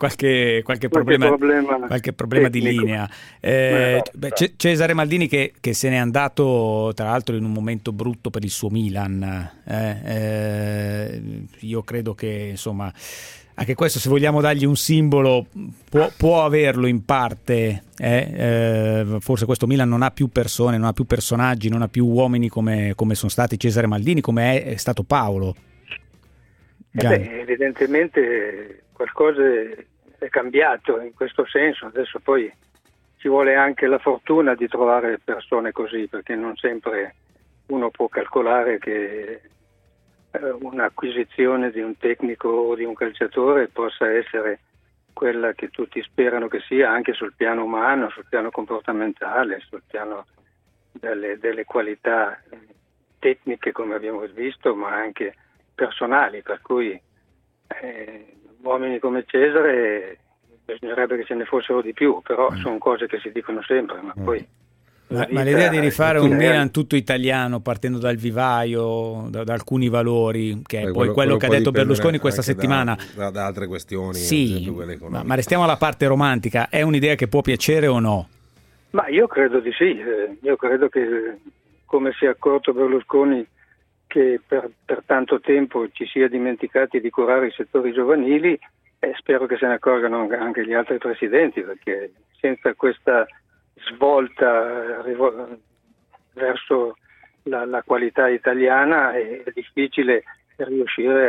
problema di linea. Cesare Maldini che se n'è andato tra l'altro in un momento brutto per il suo Milan. Io credo che insomma anche questo, se vogliamo dargli un simbolo, può averlo in parte. Forse questo Milan non ha più persone, non ha più personaggi, non ha più uomini come sono stati Cesare Maldini, come è stato Paolo. Evidentemente qualcosa è cambiato in questo senso. Adesso poi ci vuole anche la fortuna di trovare persone così, perché non sempre uno può calcolare che un'acquisizione di un tecnico o di un calciatore possa essere quella che tutti sperano che sia, anche sul piano umano, sul piano comportamentale, sul piano delle qualità tecniche come abbiamo visto, ma anche personali, per cui uomini come Cesare bisognerebbe che ce ne fossero di più, però sono cose che si dicono sempre, ma poi... Ma l'idea di rifare un Milan tutto italiano partendo dal vivaio, da alcuni valori, che è poi quello che ha detto Berlusconi questa settimana, da altre questioni, sì, ma restiamo alla parte romantica, è un'idea che può piacere o no? Ma io credo di sì, io credo che come si è accorto Berlusconi che per tanto tempo ci sia dimenticati di curare i settori giovanili, spero che se ne accorgano anche gli altri presidenti, perché senza questa svolta verso la qualità italiana è difficile riuscire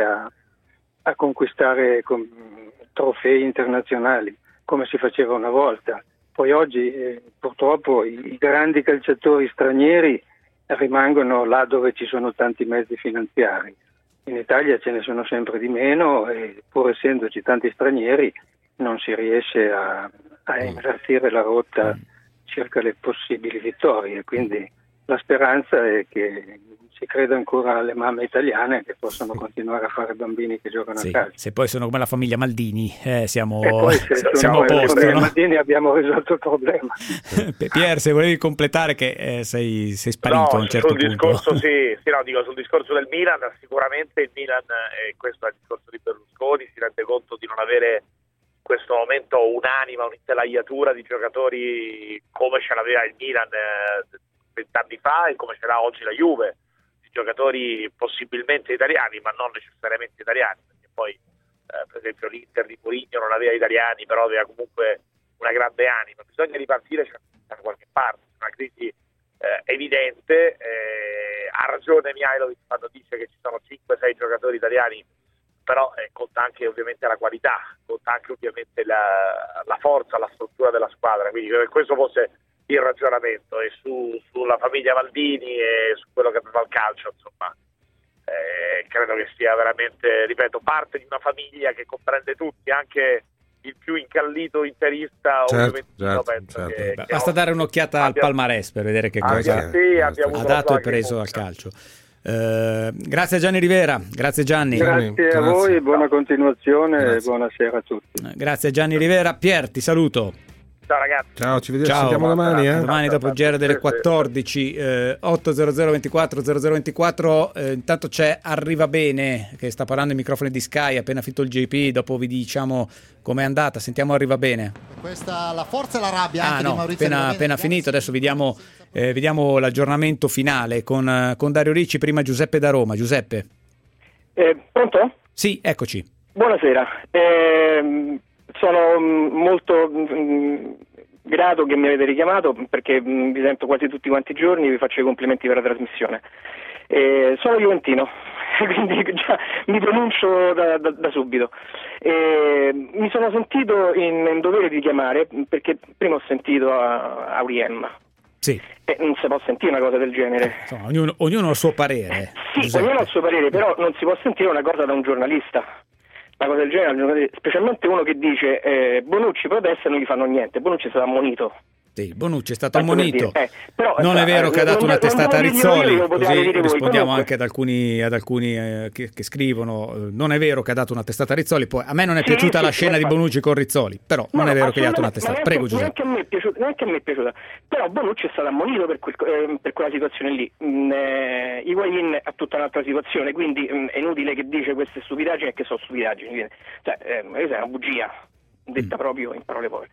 a conquistare trofei internazionali come si faceva una volta. Poi oggi purtroppo i grandi calciatori stranieri rimangono là dove ci sono tanti mezzi finanziari. In Italia ce ne sono sempre di meno e pur essendoci tanti stranieri non si riesce a invertire la rotta circa le possibili vittorie, quindi la speranza è che si creda ancora alle mamme italiane che possono continuare a fare bambini che giocano a calcio. Se poi sono come la famiglia Maldini, siamo siamo a posto, no? Maldini abbiamo risolto il problema. Pier, se volevi completare che sei sparito a un certo punto. Discorso, sul discorso del Milan, sicuramente il Milan, e questo è il discorso di Berlusconi, si rende conto di non avere in questo momento un'anima, un'intelaiatura di giocatori come ce l'aveva il Milan 20 anni fa e come ce l'ha oggi la Juve, di giocatori possibilmente italiani ma non necessariamente italiani, perché poi per esempio l'Inter di Mourinho non aveva italiani, però aveva comunque una grande anima. Bisogna ripartire da qualche parte, una crisi evidente, ha ragione Mihajlovic quando dice che ci sono 5-6 giocatori italiani, però conta anche ovviamente la qualità, conta anche ovviamente la forza, la struttura della squadra, quindi questo fosse il ragionamento, e sulla famiglia Maldini e su quello che fa il calcio, insomma, credo che sia veramente, ripeto, parte di una famiglia che comprende tutti, anche il più incallito interista. Certo. Basta dare un'occhiata al palmarès per vedere che cosa ha dato e preso al calcio. Grazie a Gianni Rivera, grazie Gianni. Grazie a voi, buona continuazione e buonasera a tutti. Grazie a Gianni Rivera. Pier, ti saluto. Ciao ragazzi. Ciao, ci sentiamo domani. Domani dopo il GR delle 14, 800 24 0024. Intanto c'è Arriva Bene che sta parlando ai microfoni di Sky, appena finito il GP, dopo vi diciamo com'è andata. Sentiamo Arriva Bene. Questa la forza e la rabbia anche di Maurizio appena finito, adesso vediamo l'aggiornamento finale con Dario Ricci, prima Giuseppe da Roma. Giuseppe. Pronto? Sì, eccoci. Buonasera. Sono molto grato che mi avete richiamato, perché vi sento quasi tutti quanti i giorni e vi faccio i complimenti per la trasmissione. Sono juventino, quindi già mi pronuncio da subito. Mi sono sentito in dovere di chiamare perché prima ho sentito Auriem. Sì. Non si può sentire una cosa del genere. Insomma, ognuno ha il suo parere. Sì, Giuseppe. Ognuno ha il suo parere, però non si può sentire una cosa da un giornalista. Una cosa del genere, specialmente uno che dice Bonucci protesta e non gli fanno niente. Bonucci è stato ammonito. Sì, Bonucci è stato ammonito. Però, non è vero che ha dato una testata a Rizzoli, così rispondiamo anche ad alcuni che scrivono. Non è vero che ha dato una testata a Rizzoli. Poi a me non è piaciuta la scena di Bonucci con Rizzoli, però non è vero che gli ha dato una testata. Prego Giuseppe. Neanche a me è piaciuta. Però Bonucci è stato ammonito per quella situazione lì. Higuain ha tutta un'altra situazione, quindi è inutile che dice queste stupidaggini, che sono stupidaggini. Cioè, questa è una bugia, detta proprio in parole povere.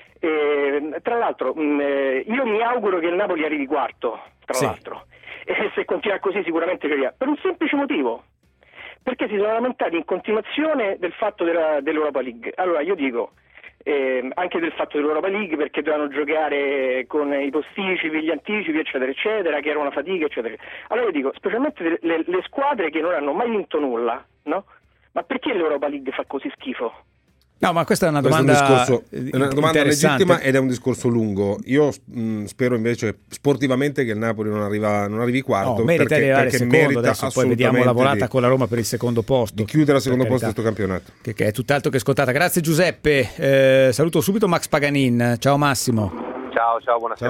Tra l'altro io mi auguro che il Napoli arrivi quarto, l'altro, e se continua così sicuramente ci arriva, per un semplice motivo, perché si sono lamentati in continuazione del fatto dell'Europa League. Allora io dico anche del fatto dell'Europa League, perché dovevano giocare con i posticipi, gli anticipi eccetera eccetera, che era una fatica eccetera. Allora io dico, specialmente le squadre che non hanno mai vinto nulla, no? Ma perché l'Europa League fa così schifo? No, ma questa è una domanda, è una domanda legittima ed è un discorso lungo. Io spero invece sportivamente che il Napoli non arrivi quarto, merita di arrivare secondo, merita adesso poi vediamo la volata con la Roma per il secondo posto, di chiudere al secondo posto questo campionato, che è tutt'altro che scontata. Grazie Giuseppe, saluto subito Max Paganin. Ciao Massimo. Ciao, buonasera a voi.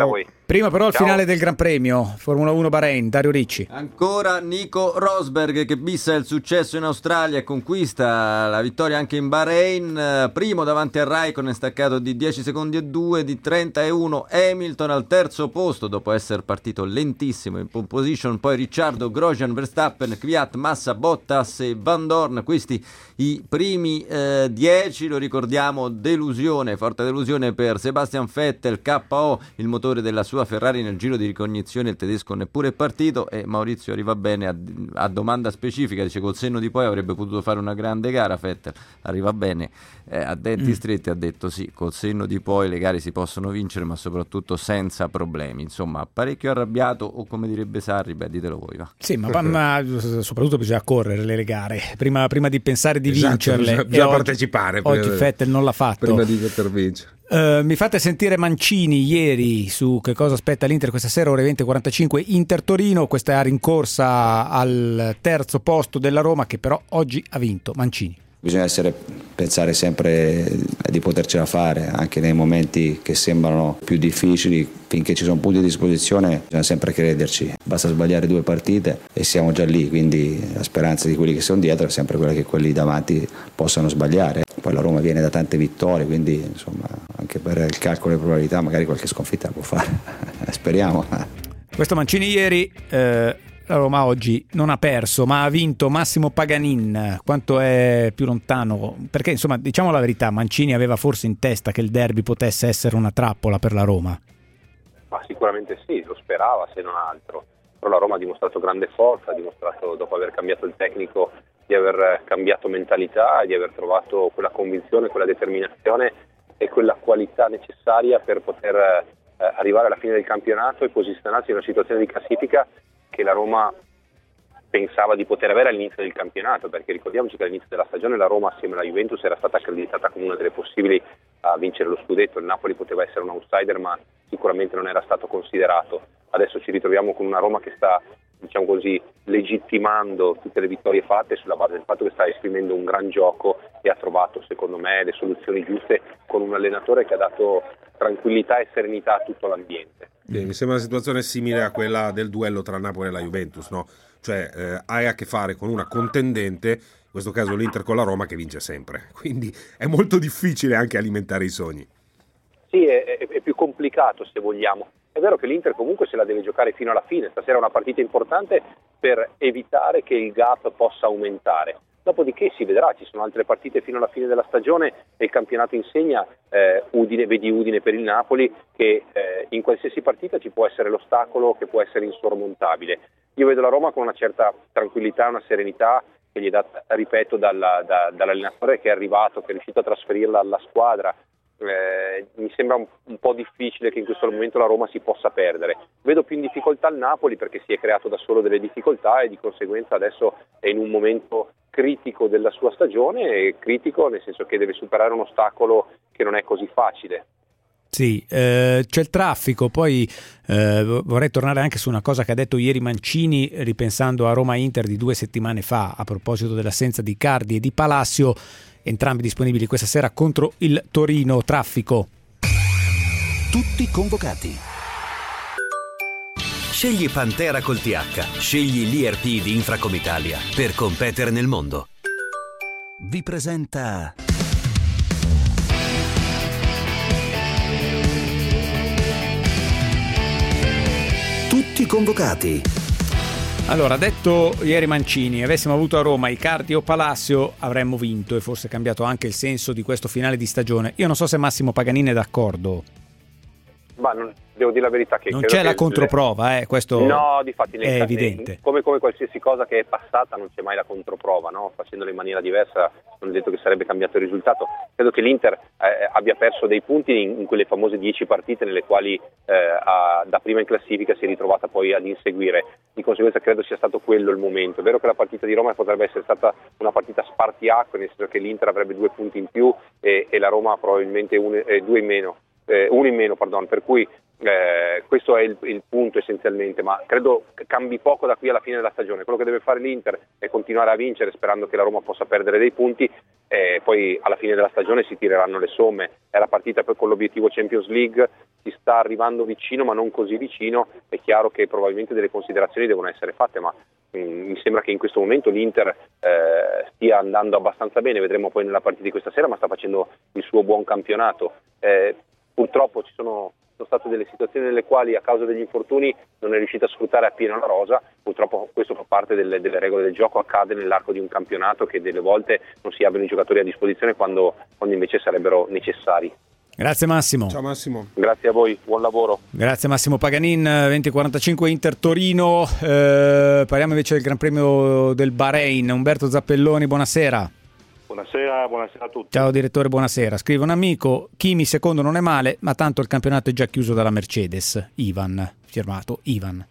Prima però il finale del Gran Premio, Formula 1 Bahrain, Dario Ricci. Ancora Nico Rosberg che bissa il successo in Australia e conquista la vittoria anche in Bahrain, primo davanti a Raikkonen, staccato di 10 secondi e 2, di 31 Hamilton al terzo posto dopo essere partito lentissimo in pole position, poi Ricciardo, Grosjean, Verstappen, Kvyat, Massa, Bottas e Van Dorn, questi i primi 10, lo ricordiamo, delusione, forte delusione per Sebastian Vettel, KO il motore della sua Ferrari nel giro di ricognizione, il tedesco neppure è partito e Maurizio arriva bene a domanda specifica, dice col senno di poi avrebbe potuto fare una grande gara Vettel, arriva bene a denti stretti, ha detto sì, col senno di poi le gare si possono vincere ma soprattutto senza problemi, insomma parecchio arrabbiato o come direbbe Sarri, ditelo voi va. Sì, ma soprattutto bisogna correre le gare prima di pensare di vincerle, bisogna partecipare. Oggi Vettel non l'ha fatto prima di poter vincere. Mi fate sentire Mancini ieri su che cosa aspetta l'Inter questa sera, ore 20:45 Inter-Torino, questa rincorsa al terzo posto della Roma che però oggi ha vinto. Mancini. Bisogna pensare sempre di potercela fare anche nei momenti che sembrano più difficili, finché ci sono punti a disposizione bisogna sempre crederci, basta sbagliare 2 partite e siamo già lì, quindi la speranza di quelli che sono dietro è sempre quella che quelli davanti possano sbagliare. Poi la Roma viene da tante vittorie, quindi insomma anche per il calcolo delle probabilità magari qualche sconfitta la può fare, speriamo. Questo Mancini ieri. La Roma oggi non ha perso, ma ha vinto. Massimo Paganin, quanto è più lontano? Perché insomma, diciamo la verità, Mancini aveva forse in testa che il derby potesse essere una trappola per la Roma. Ma sicuramente sì, lo sperava se non altro. Però la Roma ha dimostrato grande forza, ha dimostrato dopo aver cambiato il tecnico di aver cambiato mentalità, di aver trovato quella convinzione, quella determinazione e quella qualità necessaria per poter arrivare alla fine del campionato e posizionarsi in una situazione di classifica che la Roma pensava di poter avere all'inizio del campionato, perché ricordiamoci che all'inizio della stagione la Roma assieme alla Juventus era stata accreditata come una delle possibili a vincere lo scudetto, il Napoli poteva essere un outsider ma sicuramente non era stato considerato. Adesso ci ritroviamo con una Roma che sta, diciamo così, legittimando tutte le vittorie fatte sulla base del fatto che sta esprimendo un gran gioco e ha trovato secondo me le soluzioni giuste con un allenatore che ha dato tranquillità e serenità a tutto l'ambiente. Mi sembra una situazione simile a quella del duello tra Napoli e la Juventus, no? Cioè hai a che fare con una contendente, in questo caso l'Inter con la Roma, che vince sempre, quindi è molto difficile anche alimentare i sogni. Sì, è più complicato se vogliamo. È vero che l'Inter comunque se la deve giocare fino alla fine, stasera è una partita importante per evitare che il gap possa aumentare. Dopodiché si vedrà, ci sono altre partite fino alla fine della stagione e il campionato insegna, vedi Udine per il Napoli, che in qualsiasi partita ci può essere l'ostacolo che può essere insormontabile. Io vedo la Roma con una certa tranquillità, una serenità che gli è data, ripeto, dall'allenatore che è arrivato, che è riuscito a trasferirla alla squadra. Mi sembra un po' difficile che in questo momento la Roma si possa perdere. Vedo più in difficoltà il Napoli perché si è creato da solo delle difficoltà e di conseguenza adesso è in un momento critico della sua stagione, e critico nel senso che deve superare un ostacolo che non è così facile. Sì, c'è il traffico, poi vorrei tornare anche su una cosa che ha detto ieri Mancini ripensando a Roma-Inter di 2 settimane fa a proposito dell'assenza di Icardi e di Palacio, entrambi disponibili questa sera contro il Torino. Traffico. Tutti convocati. Scegli Pantera col TH, scegli l'IRP di Infracom Italia per competere nel mondo. Vi presenta Tutti convocati. Allora, detto ieri Mancini, avessimo avuto a Roma Icardi o Palacio avremmo vinto e forse cambiato anche il senso di questo finale di stagione. Io non so se Massimo Paganini è d'accordo. Ma devo dire la verità che non c'è la controprova, questo no, difatti, è evidente. Come qualsiasi cosa che è passata non c'è mai la controprova, no? Facendola in maniera diversa non è detto che sarebbe cambiato il risultato. Credo che l'Inter abbia perso dei punti in quelle famose 10 partite nelle quali da prima in classifica si è ritrovata poi ad inseguire. Di conseguenza credo sia stato quello il momento. È vero che la partita di Roma potrebbe essere stata una partita spartiacque, nel senso che l'Inter avrebbe 2 punti in più e la Roma probabilmente 2 in meno. Uno in meno, per cui questo è il punto essenzialmente, ma credo che cambi poco da qui alla fine della stagione. Quello che deve fare l'Inter è continuare a vincere sperando che la Roma possa perdere dei punti, poi alla fine della stagione si tireranno le somme. È la partita poi con l'obiettivo Champions League, si sta arrivando vicino ma non così vicino. È chiaro che probabilmente delle considerazioni devono essere fatte, ma mi sembra che in questo momento l'Inter stia andando abbastanza bene. Vedremo poi nella partita di questa sera, ma sta facendo il suo buon campionato. Purtroppo ci sono state delle situazioni nelle quali a causa degli infortuni non è riuscita a sfruttare appieno la rosa. Purtroppo questo fa parte delle regole del gioco, accade nell'arco di un campionato che delle volte non si abbiano i giocatori a disposizione quando invece sarebbero necessari. Grazie Massimo. Ciao Massimo. Grazie a voi, buon lavoro. Grazie Massimo Paganin. 20:45 Inter Torino. Parliamo invece del Gran Premio del Bahrain. Umberto Zappelloni, buonasera. Buonasera a tutti. Ciao direttore, buonasera. Scrive un amico: Kimi secondo non è male, ma tanto il campionato è già chiuso dalla Mercedes. Ivan, firmato Ivan.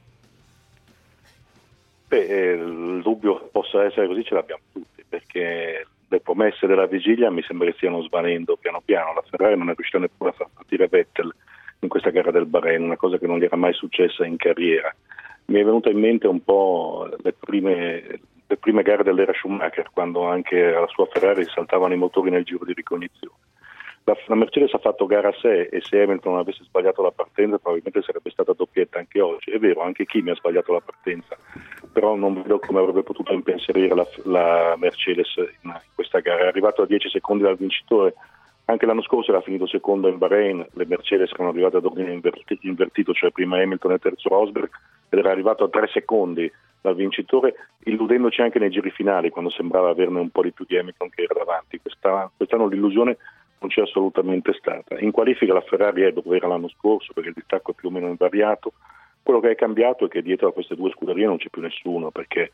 Il dubbio possa essere così ce l'abbiamo tutti, perché le promesse della vigilia mi sembra che stiano svanendo piano piano. La Ferrari non è riuscita neppure a far partire Vettel in questa gara del Bahrain, una cosa che non gli era mai successa in carriera. Mi è venuta in mente un po' le prime gare dell'era Schumacher, quando anche alla sua Ferrari saltavano i motori nel giro di ricognizione. La Mercedes ha fatto gara a sé, e se Hamilton non avesse sbagliato la partenza probabilmente sarebbe stata doppietta anche oggi. È vero, anche Kimi ha sbagliato la partenza, però non vedo come avrebbe potuto impensierire la Mercedes in questa gara. È arrivato a 10 secondi dal vincitore. Anche l'anno scorso era finito secondo in Bahrain, le Mercedes erano arrivate ad ordine invertito, cioè prima Hamilton e terzo Rosberg, ed era arrivato a 3 secondi dal vincitore, illudendoci anche nei giri finali, quando sembrava averne un po' di più di Hamilton che era davanti. Quest'anno l'illusione non c'è assolutamente stata. In qualifica la Ferrari è dove era l'anno scorso, perché il distacco è più o meno invariato. Quello che è cambiato è che dietro a queste due scuderie non c'è più nessuno, perché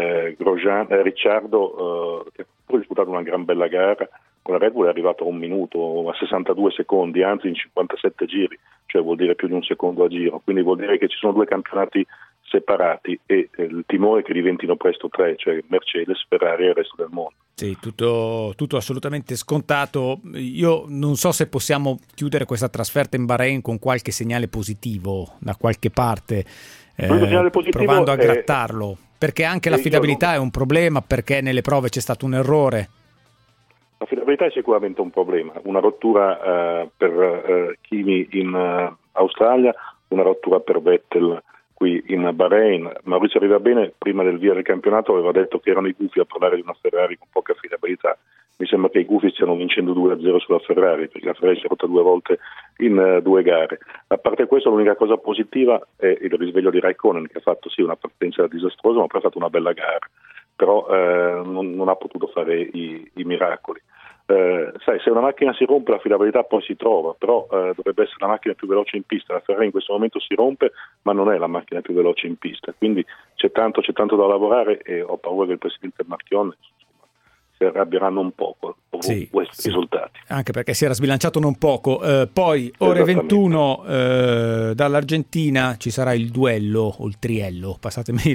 Ricciardo che ha pure disputato una gran bella gara con la Red Bull, è arrivato a 1 minuto, a 62 secondi, anzi in 57 giri, cioè vuol dire più di un secondo a giro, quindi vuol dire che ci sono 2 campionati separati, e il timore è che diventino presto 3, cioè Mercedes, Ferrari e il resto del mondo. Sì, tutto assolutamente scontato. Io non so se possiamo chiudere questa trasferta in Bahrain con qualche segnale positivo da qualche parte, provando a grattarlo, perché anche l'affidabilità è un problema, perché nelle prove c'è stato un errore. L'affidabilità è sicuramente un problema, una rottura per Kimi in Australia, una rottura per Vettel qui in Bahrain. Maurizio Arrivabene prima del via del campionato aveva detto che erano i gufi a parlare di una Ferrari con poca affidabilità. Mi sembra che i gufi stiano vincendo 2-0 sulla Ferrari, perché la Ferrari si è rotta 2 volte in 2 gare. A parte questo, l'unica cosa positiva è il risveglio di Raikkonen, che ha fatto sì una partenza disastrosa, ma poi ha fatto una bella gara, però non ha potuto fare i miracoli. Sai, se una macchina si rompe l'affidabilità poi si trova, però dovrebbe essere la macchina più veloce in pista. La Ferrari in questo momento si rompe, ma non è la macchina più veloce in pista, quindi c'è tanto da lavorare, e ho paura che il presidente Marchionne si arrabbieranno un poco con questi risultati. Anche perché si era sbilanciato non poco. Poi ore 21 dall'Argentina ci sarà il duello o il triello, passatemi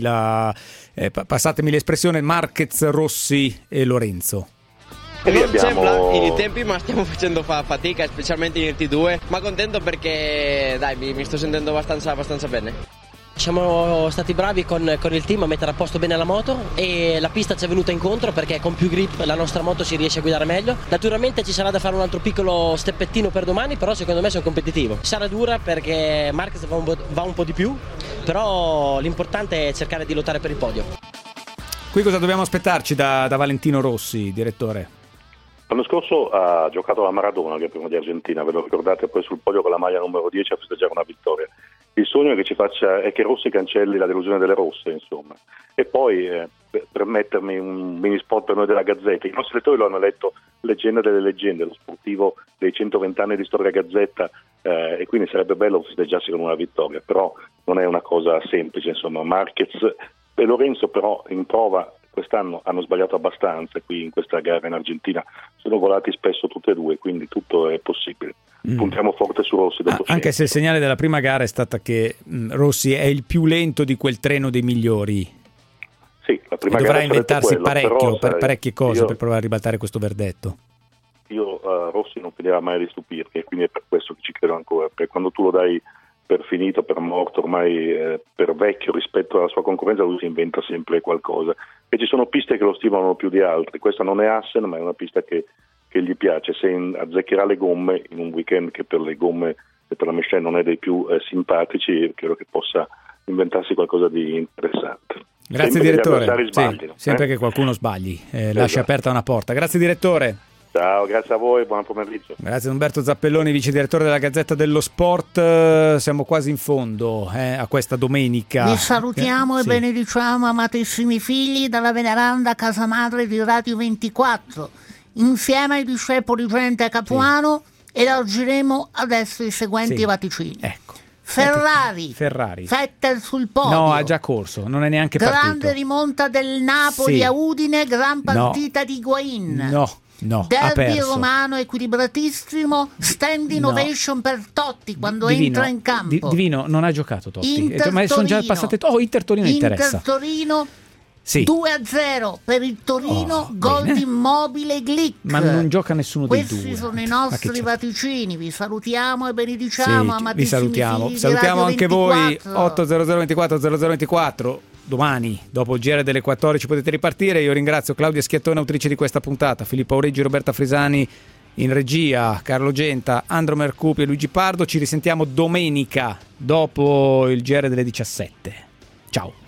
l'espressione, Marquez, Rossi e Lorenzo. Non sembra i tempi, ma stiamo facendo fatica, specialmente in RT2, ma contento perché dai, mi sto sentendo abbastanza bene. Siamo stati bravi con il team a mettere a posto bene la moto, e la pista ci è venuta incontro perché con più grip la nostra moto si riesce a guidare meglio. Naturalmente ci sarà da fare un altro piccolo steppettino per domani, però secondo me sono competitivo. Sarà dura perché Marquez va un po' di più, però l'importante è cercare di lottare per il podio. Qui cosa dobbiamo aspettarci da Valentino Rossi, direttore? L'anno scorso ha giocato la Maradona, che è prima di Argentina, ve lo ricordate, poi sul podio con la maglia numero 10 a festeggiare una vittoria. Il sogno è che Rossi cancelli la delusione delle rosse, insomma. E poi, per mettermi un mini spot per noi della Gazzetta, i nostri lettori lo hanno letto Leggenda delle leggende, lo sportivo dei 120 anni di storia Gazzetta, e quindi sarebbe bello festeggiarsi con una vittoria, però non è una cosa semplice, insomma. Marquez e Lorenzo però in prova quest'anno hanno sbagliato abbastanza qui in questa gara in Argentina, sono volati spesso tutte e due, quindi tutto è possibile. Puntiamo forte su Rossi dopo anche se il segnale della prima gara è stata che Rossi è il più lento di quel treno dei migliori. Sì, la prima dovrà gara inventarsi quello, per parecchie cose per provare a ribaltare questo verdetto. Rossi non finirà mai di stupirmi, e quindi è per questo che ci credo ancora, perché quando tu lo dai per finito, per morto, ormai per vecchio rispetto alla sua concorrenza, lui si inventa sempre qualcosa. E ci sono piste che lo stimolano più di altre. Questa non è Assen, ma è una pista che gli piace. Se azzeccherà le gomme in un weekend che per le gomme e per la Michelin non è dei più simpatici, credo che possa inventarsi qualcosa di interessante. Grazie sempre direttore. Sempre che qualcuno sbagli, lascia aperta una porta. Grazie direttore. Ciao, grazie a voi, buon pomeriggio. Grazie Umberto Zappelloni, vice direttore della Gazzetta dello Sport. Siamo quasi in fondo a questa domenica. Vi salutiamo e benediciamo, amatissimi figli, dalla veneranda casa madre di Radio 24, insieme ai discepoli Gente Capuano, ed agiremo adesso i seguenti vaticini. Ecco. Ferrari. Vettel sul podio. No, ha già corso, non è neanche partito. Grande rimonta del Napoli a Udine, gran partita di Higuaín. No, derby romano equilibratissimo, standing ovation per Totti quando entra in campo. Divino, non ha giocato Totti, ma sono già passate. Inter-Torino interessa. Inter-Torino 2-0 per il Torino, gol di Immobile Glick. Ma non gioca nessuno dei due. Questi sono i nostri vaticini. Vi salutiamo e benediciamo. Vi salutiamo anche voi. 800 24 0024. Domani, dopo il GR delle 14, potete ripartire. Io ringrazio Claudia Schiattone, autrice di questa puntata, Filippo Aureggi, Roberta Frisani in regia, Carlo Genta, Andro Mercupi e Luigi Pardo. Ci risentiamo domenica dopo il GR delle 17. Ciao.